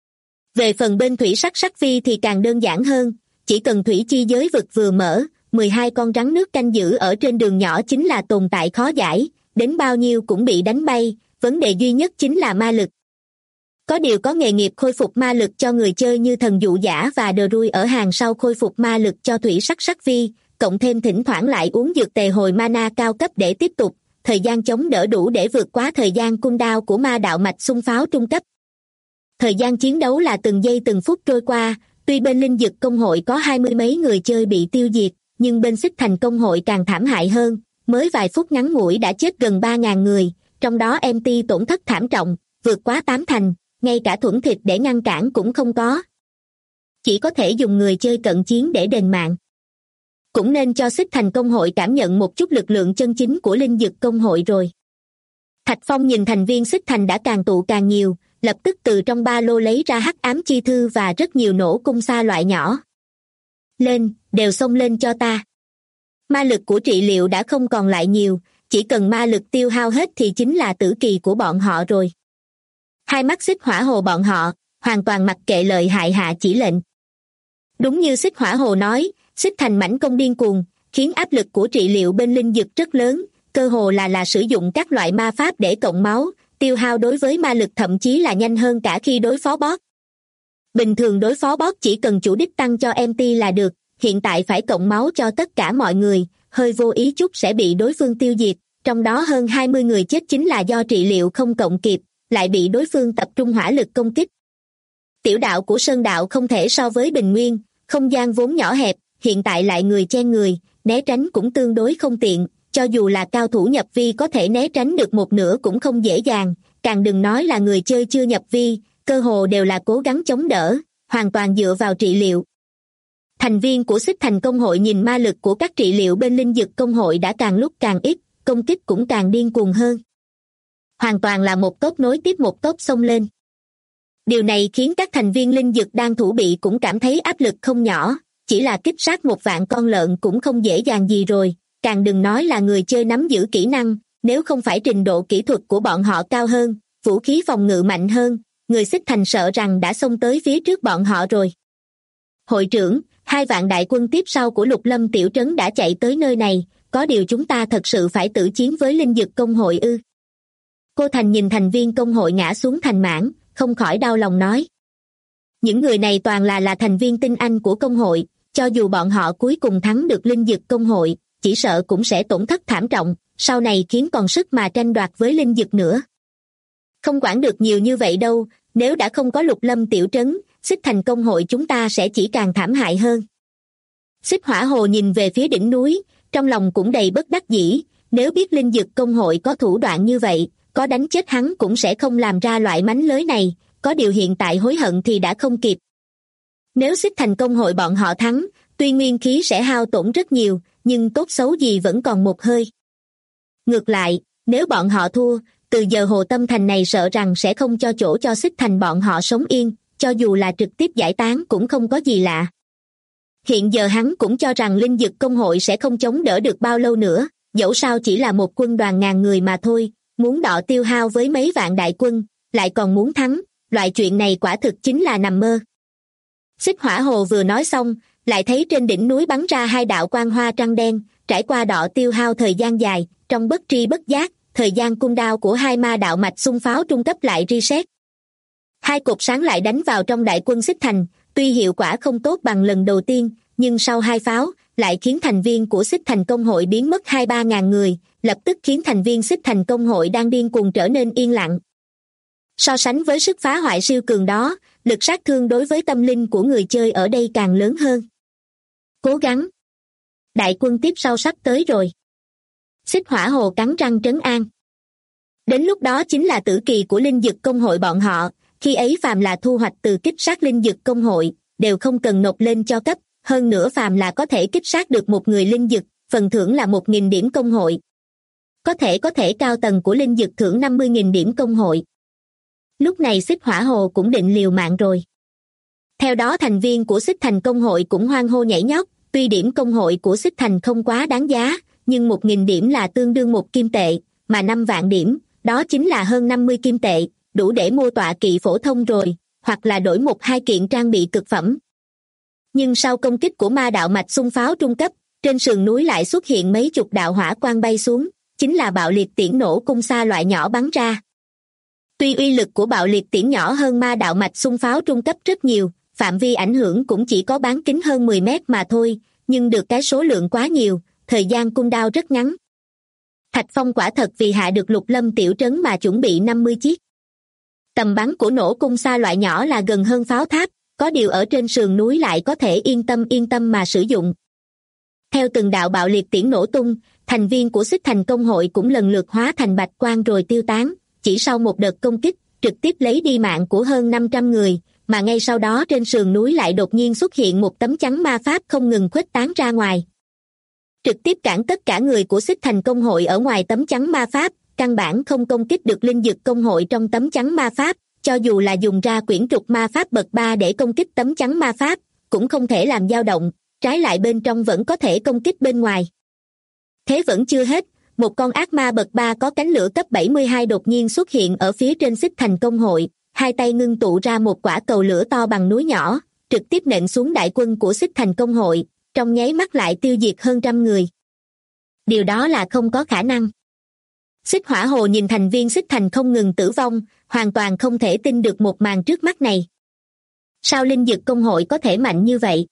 Về phần bên Thủy Sắc Sắc Vi thì càng đơn giản hơn, chỉ cần thủy chi giới vực vừa mở, 12 con rắn nước canh giữ ở trên đường nhỏ chính là tồn tại khó giải, đến bao nhiêu cũng bị đánh bay, vấn đề duy nhất chính là ma lực. Có điều có nghề nghiệp khôi phục ma lực cho người chơi như thần dụ giả và đờ rui ở hàng sau khôi phục ma lực cho Thủy Sắc Sắc Vi, cộng thêm thỉnh thoảng lại uống dược tề hồi mana cao cấp để tiếp tục, thời gian chống đỡ đủ để vượt quá thời gian cooldown của ma đạo mạch xung pháo trung cấp. Thời gian chiến đấu là từng giây từng phút trôi qua, tuy bên Linh Dực công hội có 20 mấy người chơi bị tiêu diệt, nhưng bên Xích Thành công hội càng thảm hại hơn, mới vài phút ngắn ngủi đã chết gần 3.000 người, trong đó MT tổn thất thảm trọng, vượt quá 8 thành, ngay cả thuẫn thịt để ngăn cản cũng không có. Chỉ có thể dùng người chơi cận chiến để đền mạng. Cũng nên cho Xích Thành công hội cảm nhận một chút lực lượng chân chính của Linh Dực công hội rồi. Thạch Phong nhìn thành viên Xích Thành đã càng tụ càng nhiều, lập tức từ trong ba lô lấy ra hắc ám chi thư và rất nhiều nổ cung xa loại nhỏ. Lên, đều xông lên cho ta. Ma lực của trị liệu đã không còn lại nhiều, chỉ cần ma lực tiêu hao hết thì chính là tử kỳ của bọn họ rồi. Hai mắt Xích Hỏa Hồ bọn họ, hoàn toàn mặc kệ lợi hại hạ chỉ lệnh. Đúng như Xích Hỏa Hồ nói, Xích Thành mãnh công điên cuồng, khiến áp lực của trị liệu bên Linh Dực rất lớn, cơ hồ là sử dụng các loại ma pháp để cộng máu, tiêu hao đối với ma lực thậm chí là nhanh hơn cả khi đối phó boss. Bình thường đối phó boss chỉ cần chủ đích tăng cho MT là được, hiện tại phải cộng máu cho tất cả mọi người, hơi vô ý chút sẽ bị đối phương tiêu diệt, trong đó hơn 20 người chết chính là do trị liệu không cộng kịp, lại bị đối phương tập trung hỏa lực công kích. Tiểu đạo của Sơn đạo không thể so với Bình Nguyên, không gian vốn nhỏ hẹp, hiện tại lại người chen người, né tránh cũng tương đối không tiện, cho dù là cao thủ nhập vi có thể né tránh được một nửa cũng không dễ dàng, càng đừng nói là người chơi chưa nhập vi, cơ hồ đều là cố gắng chống đỡ, hoàn toàn dựa vào trị liệu. Thành viên của Xích Thành công hội nhìn ma lực của các trị liệu bên Linh Dực công hội đã càng lúc càng ít, công kích cũng càng điên cuồng hơn. Hoàn toàn là một tốp nối tiếp một tốp xông lên. Điều này khiến các thành viên Linh Dực đang thủ bị cũng cảm thấy áp lực không nhỏ, chỉ là kích sát 1.000 con lợn cũng không dễ dàng gì rồi, càng đừng nói là người chơi nắm giữ kỹ năng, nếu không phải trình độ kỹ thuật của bọn họ cao hơn, vũ khí phòng ngự mạnh hơn, người Xích Thành sợ rằng đã xông tới phía trước bọn họ rồi. Hội trưởng, 2 vạn đại quân tiếp sau của Lục Lâm tiểu trấn đã chạy tới nơi này, có điều chúng ta thật sự phải tử chiến với Linh Dực công hội ư? Cô Thành nhìn thành viên công hội ngã xuống thành mảng, không khỏi đau lòng nói. Những người này toàn là thành viên tinh anh của công hội, cho dù bọn họ cuối cùng thắng được Linh Dực công hội, chỉ sợ cũng sẽ tổn thất thảm trọng, sau này khiến còn sức mà tranh đoạt với linh dực nữa. Không quản được nhiều như vậy đâu, nếu đã không có Lục Lâm tiểu trấn, Xích Thành công hội chúng ta sẽ chỉ càng thảm hại hơn. Xích Hỏa Hồ nhìn về phía đỉnh núi, trong lòng cũng đầy bất đắc dĩ, nếu biết linh dực công hội có thủ đoạn như vậy, có đánh chết hắn cũng sẽ không làm ra loại mánh lới này, có điều hiện tại hối hận thì đã không kịp. Nếu Xích Thành công hội bọn họ thắng, tuy nguyên khí sẽ hao tổn rất nhiều, nhưng tốt xấu gì vẫn còn một hơi. Ngược lại, nếu bọn họ thua, từ giờ Hồ Tâm Thành này sợ rằng sẽ không cho chỗ cho Xích Thành bọn họ sống yên, cho dù là trực tiếp giải tán cũng không có gì lạ. Hiện giờ hắn cũng cho rằng linh dực công hội sẽ không chống đỡ được bao lâu nữa, dẫu sao chỉ là một quân đoàn ngàn người mà thôi, muốn đọ tiêu hao với mấy vạn đại quân, lại còn muốn thắng, loại chuyện này quả thực chính là nằm mơ. Xích Hỏa Hồ vừa nói xong, lại thấy trên đỉnh núi bắn ra hai đạo quang hoa trăng đen, trải qua đọ tiêu hao thời gian dài, trong bất tri bất giác, thời gian cung đao của hai ma đạo mạch xung pháo trung cấp lại reset. Hai cột sáng lại đánh vào trong đại quân Xích Thành, tuy hiệu quả không tốt bằng lần đầu tiên, nhưng sau hai pháo, lại khiến thành viên của Xích Thành công hội biến mất 2-3 ngàn người, lập tức khiến thành viên Xích Thành công hội đang điên cuồng trở nên yên lặng. So sánh với sức phá hoại siêu cường đó, lực sát thương đối với tâm linh của người chơi ở đây càng lớn hơn. Cố gắng! Đại quân tiếp sau sắp tới rồi. Xích Hỏa Hồ cắn răng trấn an. Đến lúc đó chính là tử kỳ của linh dực công hội bọn họ, khi ấy phàm là thu hoạch từ kích sát linh dực công hội, đều không cần nộp lên cho cấp, hơn nữa phàm là có thể kích sát được một người linh dực, phần thưởng là 1.000 điểm công hội. Có thể cao tầng của linh dực thưởng 50.000 điểm công hội. Lúc này Xích Hỏa Hồ cũng định liều mạng rồi. Theo đó thành viên của Xích Thành công hội cũng hoan hô nhảy nhót, tuy điểm công hội của Xích Thành không quá đáng giá, nhưng 1.000 điểm là tương đương 1 kim tệ, mà 5 vạn điểm, đó chính là hơn 50 kim tệ, đủ để mua tọa kỵ phổ thông rồi, hoặc là đổi 1-2 kiện trang bị cực phẩm. Nhưng sau công kích của ma đạo mạch xung pháo trung cấp, trên sườn núi lại xuất hiện mấy chục đạo hỏa quang bay xuống, chính là bạo liệt tiễn nổ cung xa loại nhỏ bắn ra. Tuy uy lực của bạo liệt tiễn nhỏ hơn ma đạo mạch xung pháo trung cấp rất nhiều, phạm vi ảnh hưởng cũng chỉ có bán kính hơn 10 mét mà thôi, nhưng được cái số lượng quá nhiều, thời gian cung đao rất ngắn. Thạch Phong quả thật vì hạ được Lục Lâm tiểu trấn mà chuẩn bị 50 chiếc. Tầm bắn của nổ cung xa loại nhỏ là gần hơn pháo tháp, có điều ở trên sườn núi lại có thể yên tâm mà sử dụng. Theo từng đạo bạo liệt tiễn nổ tung, thành viên của Xích Thành công hội cũng lần lượt hóa thành bạch quang rồi tiêu tán, chỉ sau một đợt công kích, trực tiếp lấy đi mạng của hơn 500 người, mà ngay sau đó trên sườn núi lại đột nhiên xuất hiện một tấm chắn ma pháp không ngừng khuếch tán ra ngoài. Trực tiếp cản tất cả người của Xích Thành công hội ở ngoài tấm chắn ma pháp, căn bản không công kích được linh dực công hội trong tấm chắn ma pháp, cho dù là dùng ra quyển trục ma pháp bậc 3 để công kích tấm chắn ma pháp, cũng không thể làm dao động, trái lại bên trong vẫn có thể công kích bên ngoài. Thế vẫn chưa hết, một con ác ma bậc 3 có cánh lửa cấp 72 đột nhiên xuất hiện ở phía trên Xích Thành công hội, hai tay ngưng tụ ra một quả cầu lửa to bằng núi nhỏ, trực tiếp nện xuống đại quân của Xích Thành công hội, trong nháy mắt lại tiêu diệt hơn trăm người. Điều đó là không có khả năng. Xích Hỏa Hồ nhìn thành viên Xích Thành không ngừng tử vong, hoàn toàn không thể tin được một màn trước mắt này. Sao linh dực công hội có thể mạnh như vậy?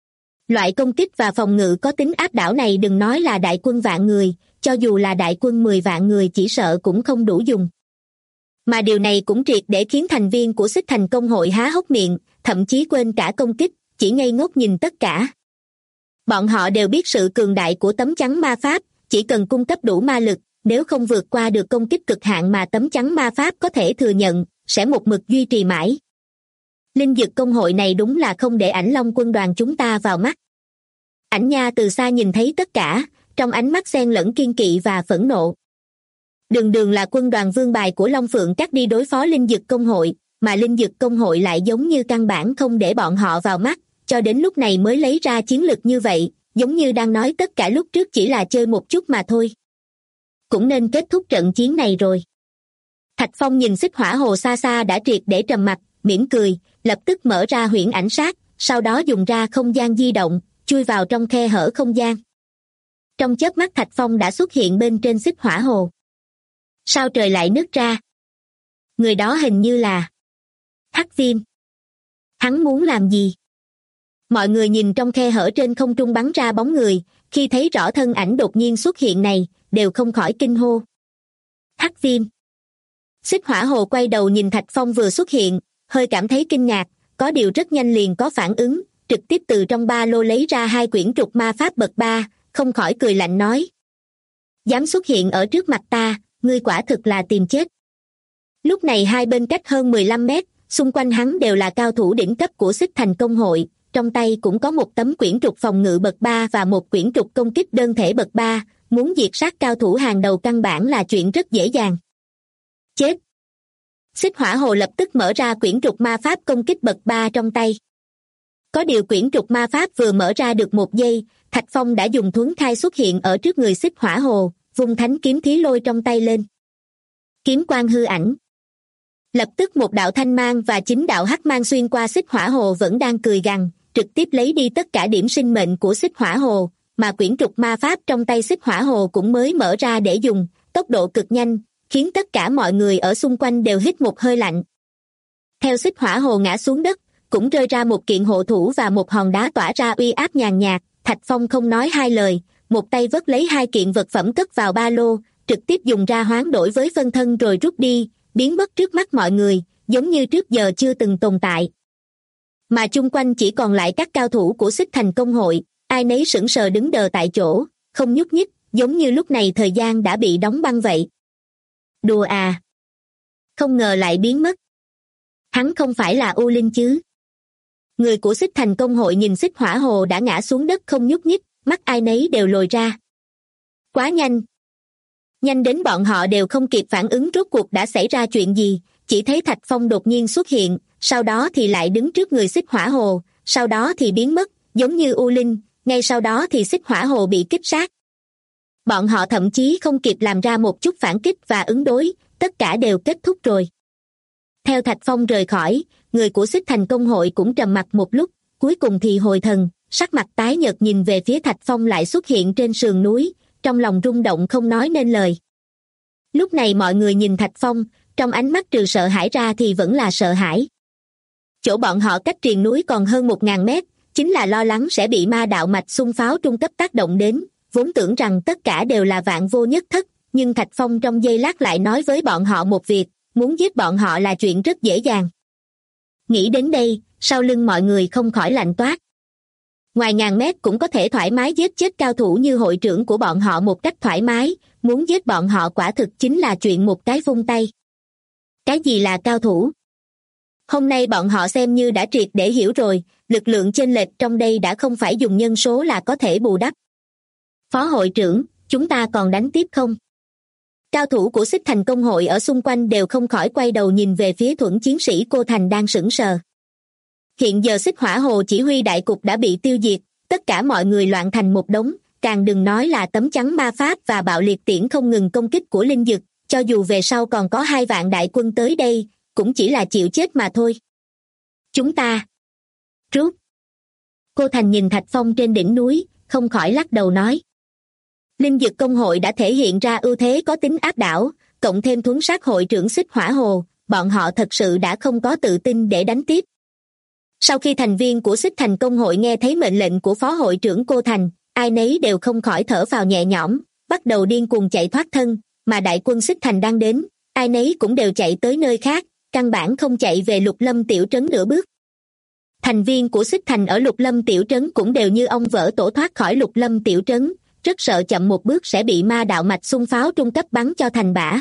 Loại công kích và phòng ngự có tính áp đảo này đừng nói là đại quân vạn người, cho dù là đại quân 10 vạn người chỉ sợ cũng không đủ dùng. Mà điều này cũng triệt để khiến thành viên của Xích Thành công hội há hốc miệng, thậm chí quên cả công kích, chỉ ngây ngốc nhìn tất cả. Bọn họ đều biết sự cường đại của tấm chắn ma pháp, chỉ cần cung cấp đủ ma lực, nếu không vượt qua được công kích cực hạn mà tấm chắn ma pháp có thể thừa nhận, sẽ một mực duy trì mãi. Linh dực công hội này đúng là không để Ảnh Long quân đoàn chúng ta vào mắt. Ảnh Nha từ xa nhìn thấy tất cả, trong ánh mắt xen lẫn kiên kỵ và phẫn nộ. Đường là quân đoàn vương bài của Long Phượng Các đi đối phó linh dực công hội, mà linh dực công hội lại giống như căn bản không để bọn họ vào mắt, cho đến lúc này mới lấy ra chiến lực như vậy, giống như đang nói tất cả lúc trước chỉ là chơi một chút mà thôi. Cũng nên kết thúc trận chiến này rồi. Thạch Phong nhìn Xích Hỏa Hồ xa xa đã triệt để trầm mặc, mỉm cười, lập tức mở ra huyễn ảnh sát, sau đó dùng ra không gian di động, chui vào trong khe hở không gian. Trong chớp mắt Thạch Phong đã xuất hiện bên trên Xích Hỏa Hồ. Sao trời lại nứt ra? Người đó hình như là Hắc Viêm. Hắn muốn làm gì? Mọi người nhìn trong khe hở trên không trung bắn ra bóng người, khi thấy rõ thân ảnh đột nhiên xuất hiện này, đều không khỏi kinh hô. Hắc Viêm. Xích Hỏa Hồ quay đầu nhìn Thạch Phong vừa xuất hiện, hơi cảm thấy kinh ngạc, có điều rất nhanh liền có phản ứng, trực tiếp từ trong ba lô lấy ra 2 quyển trục ma pháp bậc 3, không khỏi cười lạnh nói. Dám xuất hiện ở trước mặt ta, ngươi quả thực là tìm chết. Lúc này hai bên cách hơn 15 mét, xung quanh hắn đều là cao thủ đỉnh cấp của Xích Thành Công hội, trong tay cũng có một tấm quyển trục phòng ngự bậc 3 và một quyển trục công kích đơn thể bậc 3, muốn diệt sát cao thủ hàng đầu căn bản là chuyện rất dễ dàng. Chết! Xích Hỏa Hồ lập tức mở ra quyển trục ma pháp công kích bậc 3 trong tay. Có điều quyển trục ma pháp vừa mở ra được 1 giây, Thạch Phong đã dùng thuấn khai xuất hiện ở trước người Xích Hỏa Hồ, vung thánh kiếm thí lôi trong tay lên. Kiếm quang hư ảnh. Lập tức một đạo thanh mang và 9 đạo hắc mang xuyên qua Xích Hỏa Hồ vẫn đang cười gằn, trực tiếp lấy đi tất cả điểm sinh mệnh của Xích Hỏa Hồ, mà quyển trục ma pháp trong tay Xích Hỏa Hồ cũng mới mở ra để dùng, tốc độ cực nhanh, khiến tất cả mọi người ở xung quanh đều hít một hơi lạnh. Theo Xích Hỏa Hồ ngã xuống đất, cũng rơi ra một kiện hộ thủ và một hòn đá tỏa ra uy áp nhàn nhạt, Thạch Phong không nói hai lời, một tay vớt lấy 2 kiện vật phẩm cất vào ba lô, trực tiếp dùng ra hoán đổi với phân thân rồi rút đi, biến mất trước mắt mọi người, giống như trước giờ chưa từng tồn tại. Mà chung quanh chỉ còn lại các cao thủ của Xích Thành Công hội, ai nấy sững sờ đứng đờ tại chỗ, không nhúc nhích, giống như lúc này thời gian đã bị đóng băng vậy. Đùa à? Không ngờ lại biến mất. Hắn không phải là U Linh chứ? Người của Xích Thành Công hội nhìn Xích Hỏa Hồ đã ngã xuống đất không nhúc nhích, mắt ai nấy đều lồi ra. Quá nhanh. Nhanh đến bọn họ đều không kịp phản ứng rốt cuộc đã xảy ra chuyện gì, chỉ thấy Thạch Phong đột nhiên xuất hiện, sau đó thì lại đứng trước người Xích Hỏa Hồ, sau đó thì biến mất, giống như U Linh, ngay sau đó thì Xích Hỏa Hồ bị kích sát. Bọn họ thậm chí không kịp làm ra một chút phản kích và ứng đối, tất cả đều kết thúc rồi. Theo Thạch Phong rời khỏi, người của Xích Thành Công hội cũng trầm mặc một lúc, cuối cùng thì hồi thần, sắc mặt tái nhợt nhìn về phía Thạch Phong lại xuất hiện trên sườn núi, trong lòng rung động không nói nên lời. Lúc này mọi người nhìn Thạch Phong, trong ánh mắt trừ sợ hãi ra thì vẫn là sợ hãi. Chỗ bọn họ cách triền núi còn hơn 1000 mét, chính là lo lắng sẽ bị ma đạo mạch xung pháo trung cấp tác động đến, vốn tưởng rằng tất cả đều là vạn vô nhất thất, nhưng Thạch Phong trong giây lát lại nói với bọn họ một việc, muốn giết bọn họ là chuyện rất dễ dàng. Nghĩ đến đây, sau lưng mọi người không khỏi lạnh toát. Ngoài ngàn mét cũng có thể thoải mái giết chết cao thủ như hội trưởng của bọn họ một cách thoải mái, muốn giết bọn họ quả thực chính là chuyện một cái vung tay. Cái gì là cao thủ? Hôm nay bọn họ xem như đã triệt để hiểu rồi, lực lượng chênh lệch trong đây đã không phải dùng nhân số là có thể bù đắp. Phó hội trưởng, chúng ta còn đánh tiếp không? Cao thủ của Xích Thành Công hội ở xung quanh đều không khỏi quay đầu nhìn về phía Thuẫn chiến sĩ Cô Thành đang sững sờ. Hiện giờ Xích Hỏa Hồ chỉ huy đại cục đã bị tiêu diệt, tất cả mọi người loạn thành một đống, càng đừng nói là tấm chắn ma pháp và bạo liệt tiễn không ngừng công kích của linh dực, cho dù về sau còn có 2 vạn đại quân tới đây, cũng chỉ là chịu chết mà thôi. Chúng ta rút. Cô Thành nhìn Thạch Phong trên đỉnh núi, không khỏi lắc đầu nói. Linh dực công hội đã thể hiện ra ưu thế có tính áp đảo, cộng thêm thuấn sát hội trưởng Xích Hỏa Hồ, bọn họ thật sự đã không có tự tin để đánh tiếp. Sau khi thành viên của Xích Thành Công hội nghe thấy mệnh lệnh của phó hội trưởng Cô Thành, ai nấy đều không khỏi thở phào nhẹ nhõm, bắt đầu điên cuồng chạy thoát thân, mà đại quân Xích Thành đang đến, ai nấy cũng đều chạy tới nơi khác, căn bản không chạy về Lục Lâm tiểu trấn nửa bước. Thành viên của Xích Thành ở Lục Lâm tiểu trấn cũng đều như ông vỡ tổ thoát khỏi Lục Lâm tiểu trấn, rất sợ chậm một bước sẽ bị ma đạo mạch xung pháo trung cấp bắn cho thành bã.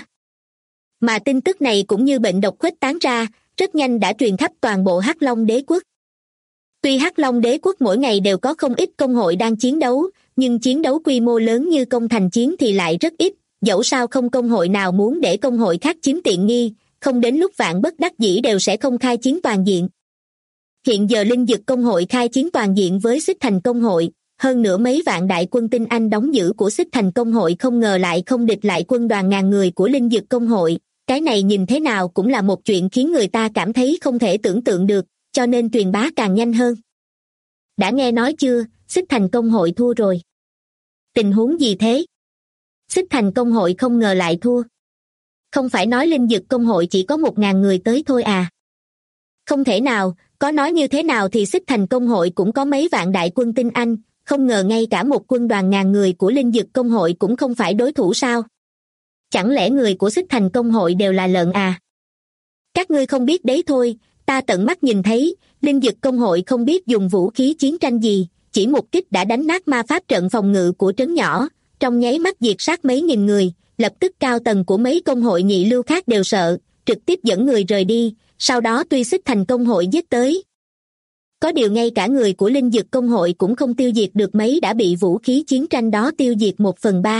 Mà tin tức này cũng như bệnh độc khuếch tán ra, rất nhanh đã truyền khắp toàn bộ Hắc Long đế quốc. Tuy Hắc Long đế quốc mỗi ngày đều có không ít công hội đang chiến đấu, nhưng chiến đấu quy mô lớn như công thành chiến thì lại rất ít, dẫu sao không công hội nào muốn để công hội khác chiếm tiện nghi, không đến lúc vạn bất đắc dĩ đều sẽ không khai chiến toàn diện. Hiện giờ linh dực công hội khai chiến toàn diện với Xích Thành Công hội, hơn nữa mấy vạn đại quân tinh anh đóng giữ của Xích Thành Công hội không ngờ lại không địch lại quân đoàn ngàn người của linh dực công hội, cái này nhìn thế nào cũng là một chuyện khiến người ta cảm thấy không thể tưởng tượng được, cho nên truyền bá càng nhanh hơn. Đã nghe nói chưa, Xích Thành Công hội thua rồi. Tình huống gì thế? Xích Thành Công hội không ngờ lại thua. Không phải nói linh dực công hội chỉ có 1000 người tới thôi à? Không thể nào, có nói như thế nào thì Xích Thành Công hội cũng có mấy vạn đại quân tinh anh, không ngờ ngay cả một quân đoàn ngàn người của Linh Dực Công hội cũng không phải đối thủ sao? Chẳng lẽ người của Xích Thành Công hội đều là lợn à? Các ngươi không biết đấy thôi, ta tận mắt nhìn thấy, Linh Dực Công hội không biết dùng vũ khí chiến tranh gì, chỉ một kích đã đánh nát ma pháp trận phòng ngự của trấn nhỏ, trong nháy mắt diệt sát mấy nghìn người, lập tức cao tầng của mấy công hội nhị lưu khác đều sợ, trực tiếp dẫn người rời đi, sau đó tuy Xích Thành Công hội giết tới. Có điều ngay cả người của Linh Dực Công hội cũng không tiêu diệt được mấy đã bị vũ khí chiến tranh đó tiêu diệt 1/3.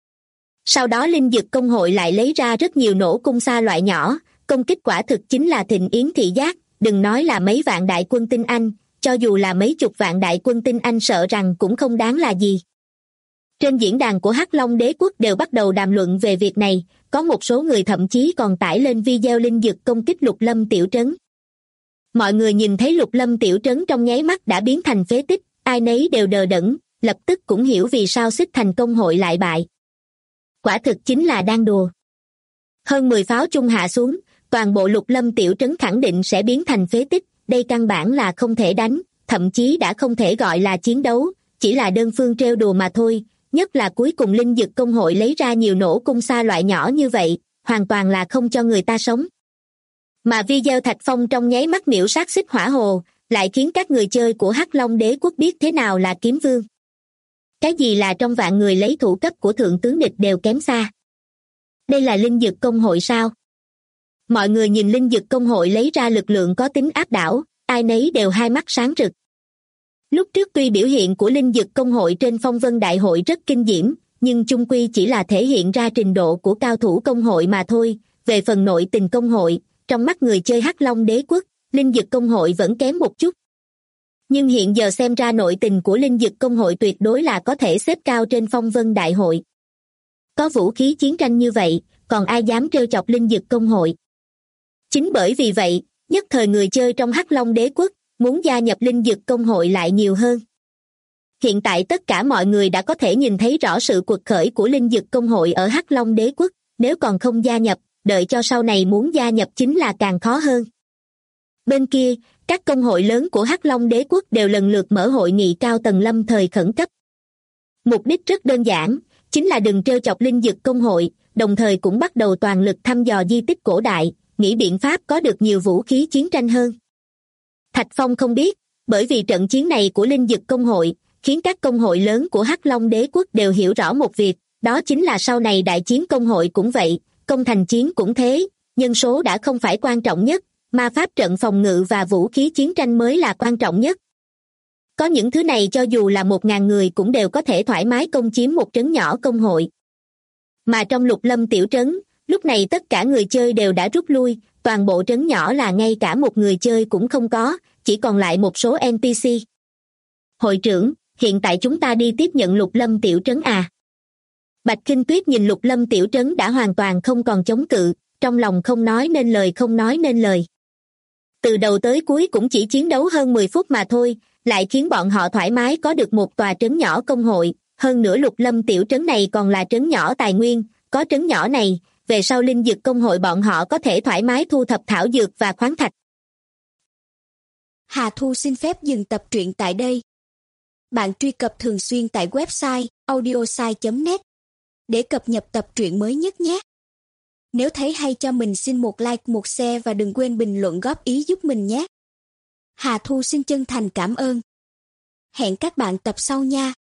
Sau đó Linh Dực Công hội lại lấy ra rất nhiều nổ cung xa loại nhỏ, công kích quả thực chính là thịnh yến thị giác, đừng nói là mấy vạn đại quân tinh Anh, cho dù là mấy chục vạn đại quân tinh Anh sợ rằng cũng không đáng là gì. Trên diễn đàn của Hắc Long Đế quốc đều bắt đầu đàm luận về việc này, có một số người thậm chí còn tải lên video Linh Dực công kích Lục Lâm tiểu trấn. Mọi người nhìn thấy Lục Lâm tiểu trấn trong nháy mắt đã biến thành phế tích, ai nấy đều đờ đẫn, lập tức cũng hiểu vì sao Xích Thành Công hội lại bại. Quả thực chính là đang đùa. Hơn 10 pháo chung hạ xuống, toàn bộ Lục Lâm tiểu trấn khẳng định sẽ biến thành phế tích, đây căn bản là không thể đánh, thậm chí đã không thể gọi là chiến đấu, chỉ là đơn phương trêu đùa mà thôi, nhất là cuối cùng Linh Dực Công hội lấy ra nhiều nổ cung xa loại nhỏ như vậy, hoàn toàn là không cho người ta sống. Mà video Thạch Phong trong nháy mắt miểu sát Xích Hỏa Hồ, lại khiến các người chơi của Hắc Long Đế quốc biết thế nào là kiếm vương. Cái gì là trong vạn người lấy thủ cấp của thượng tướng địch đều kém xa. Đây là Linh Dực Công hội sao? Mọi người nhìn Linh Dực Công hội lấy ra lực lượng có tính áp đảo, ai nấy đều hai mắt sáng rực. Lúc trước tuy biểu hiện của Linh Dực Công hội trên Phong Vân Đại hội rất kinh diễm, nhưng chung quy chỉ là thể hiện ra trình độ của cao thủ công hội mà thôi. Về phần nội tình công hội, trong mắt người chơi Hắc Long Đế quốc, Linh Dực Công hội vẫn kém một chút. Nhưng hiện giờ xem ra nội tình của Linh Dực Công hội tuyệt đối là có thể xếp cao trên Phong Vân Đại hội. Có vũ khí chiến tranh như vậy, còn ai dám trêu chọc Linh Dực Công hội? Chính bởi vì vậy, nhất thời người chơi trong Hắc Long Đế quốc muốn gia nhập Linh Dực Công hội lại nhiều hơn. Hiện tại tất cả mọi người đã có thể nhìn thấy rõ sự quật khởi của Linh Dực Công hội ở Hắc Long Đế quốc, nếu còn không gia nhập, đợi cho sau này muốn gia nhập chính là càng khó hơn. Bên kia, các công hội lớn của Hắc Long Đế quốc đều lần lượt mở hội nghị cao tầng lâm thời khẩn cấp. Mục đích rất đơn giản, chính là đừng trêu chọc Linh Dực Công hội, đồng thời cũng bắt đầu toàn lực thăm dò di tích cổ đại, nghĩ biện pháp có được nhiều vũ khí chiến tranh hơn. Thạch Phong không biết, bởi vì trận chiến này của Linh Dực Công hội, khiến các công hội lớn của Hắc Long Đế quốc đều hiểu rõ một việc, đó chính là sau này đại chiến công hội cũng vậy, công thành chiến cũng thế, nhân số đã không phải quan trọng nhất, ma pháp trận phòng ngự và vũ khí chiến tranh mới là quan trọng nhất. Có những thứ này cho dù là 1.000 người cũng đều có thể thoải mái công chiếm một trấn nhỏ công hội. Mà trong Lục Lâm tiểu trấn, lúc này tất cả người chơi đều đã rút lui, toàn bộ trấn nhỏ là ngay cả một người chơi cũng không có, chỉ còn lại một số NPC. Hội trưởng, hiện tại chúng ta đi tiếp nhận Lục Lâm tiểu trấn à? Bạch Kinh Tuyết nhìn Lục Lâm tiểu trấn đã hoàn toàn không còn chống cự, trong lòng không nói nên lời. Từ đầu tới cuối cũng chỉ chiến đấu hơn 10 phút mà thôi, lại khiến bọn họ thoải mái có được một tòa trấn nhỏ công hội, hơn nữa Lục Lâm tiểu trấn này còn là trấn nhỏ tài nguyên, có trấn nhỏ này, về sau Linh Dực Công hội bọn họ có thể thoải mái thu thập thảo dược và khoáng thạch. Hà Thu xin phép dừng tập truyện tại đây. Bạn truy cập thường xuyên tại website audiosai.net để cập nhật tập truyện mới nhất nhé. Nếu thấy hay cho mình xin một like, một share và đừng quên bình luận góp ý giúp mình nhé. Hà Thu xin chân thành cảm ơn. Hẹn các bạn tập sau nha.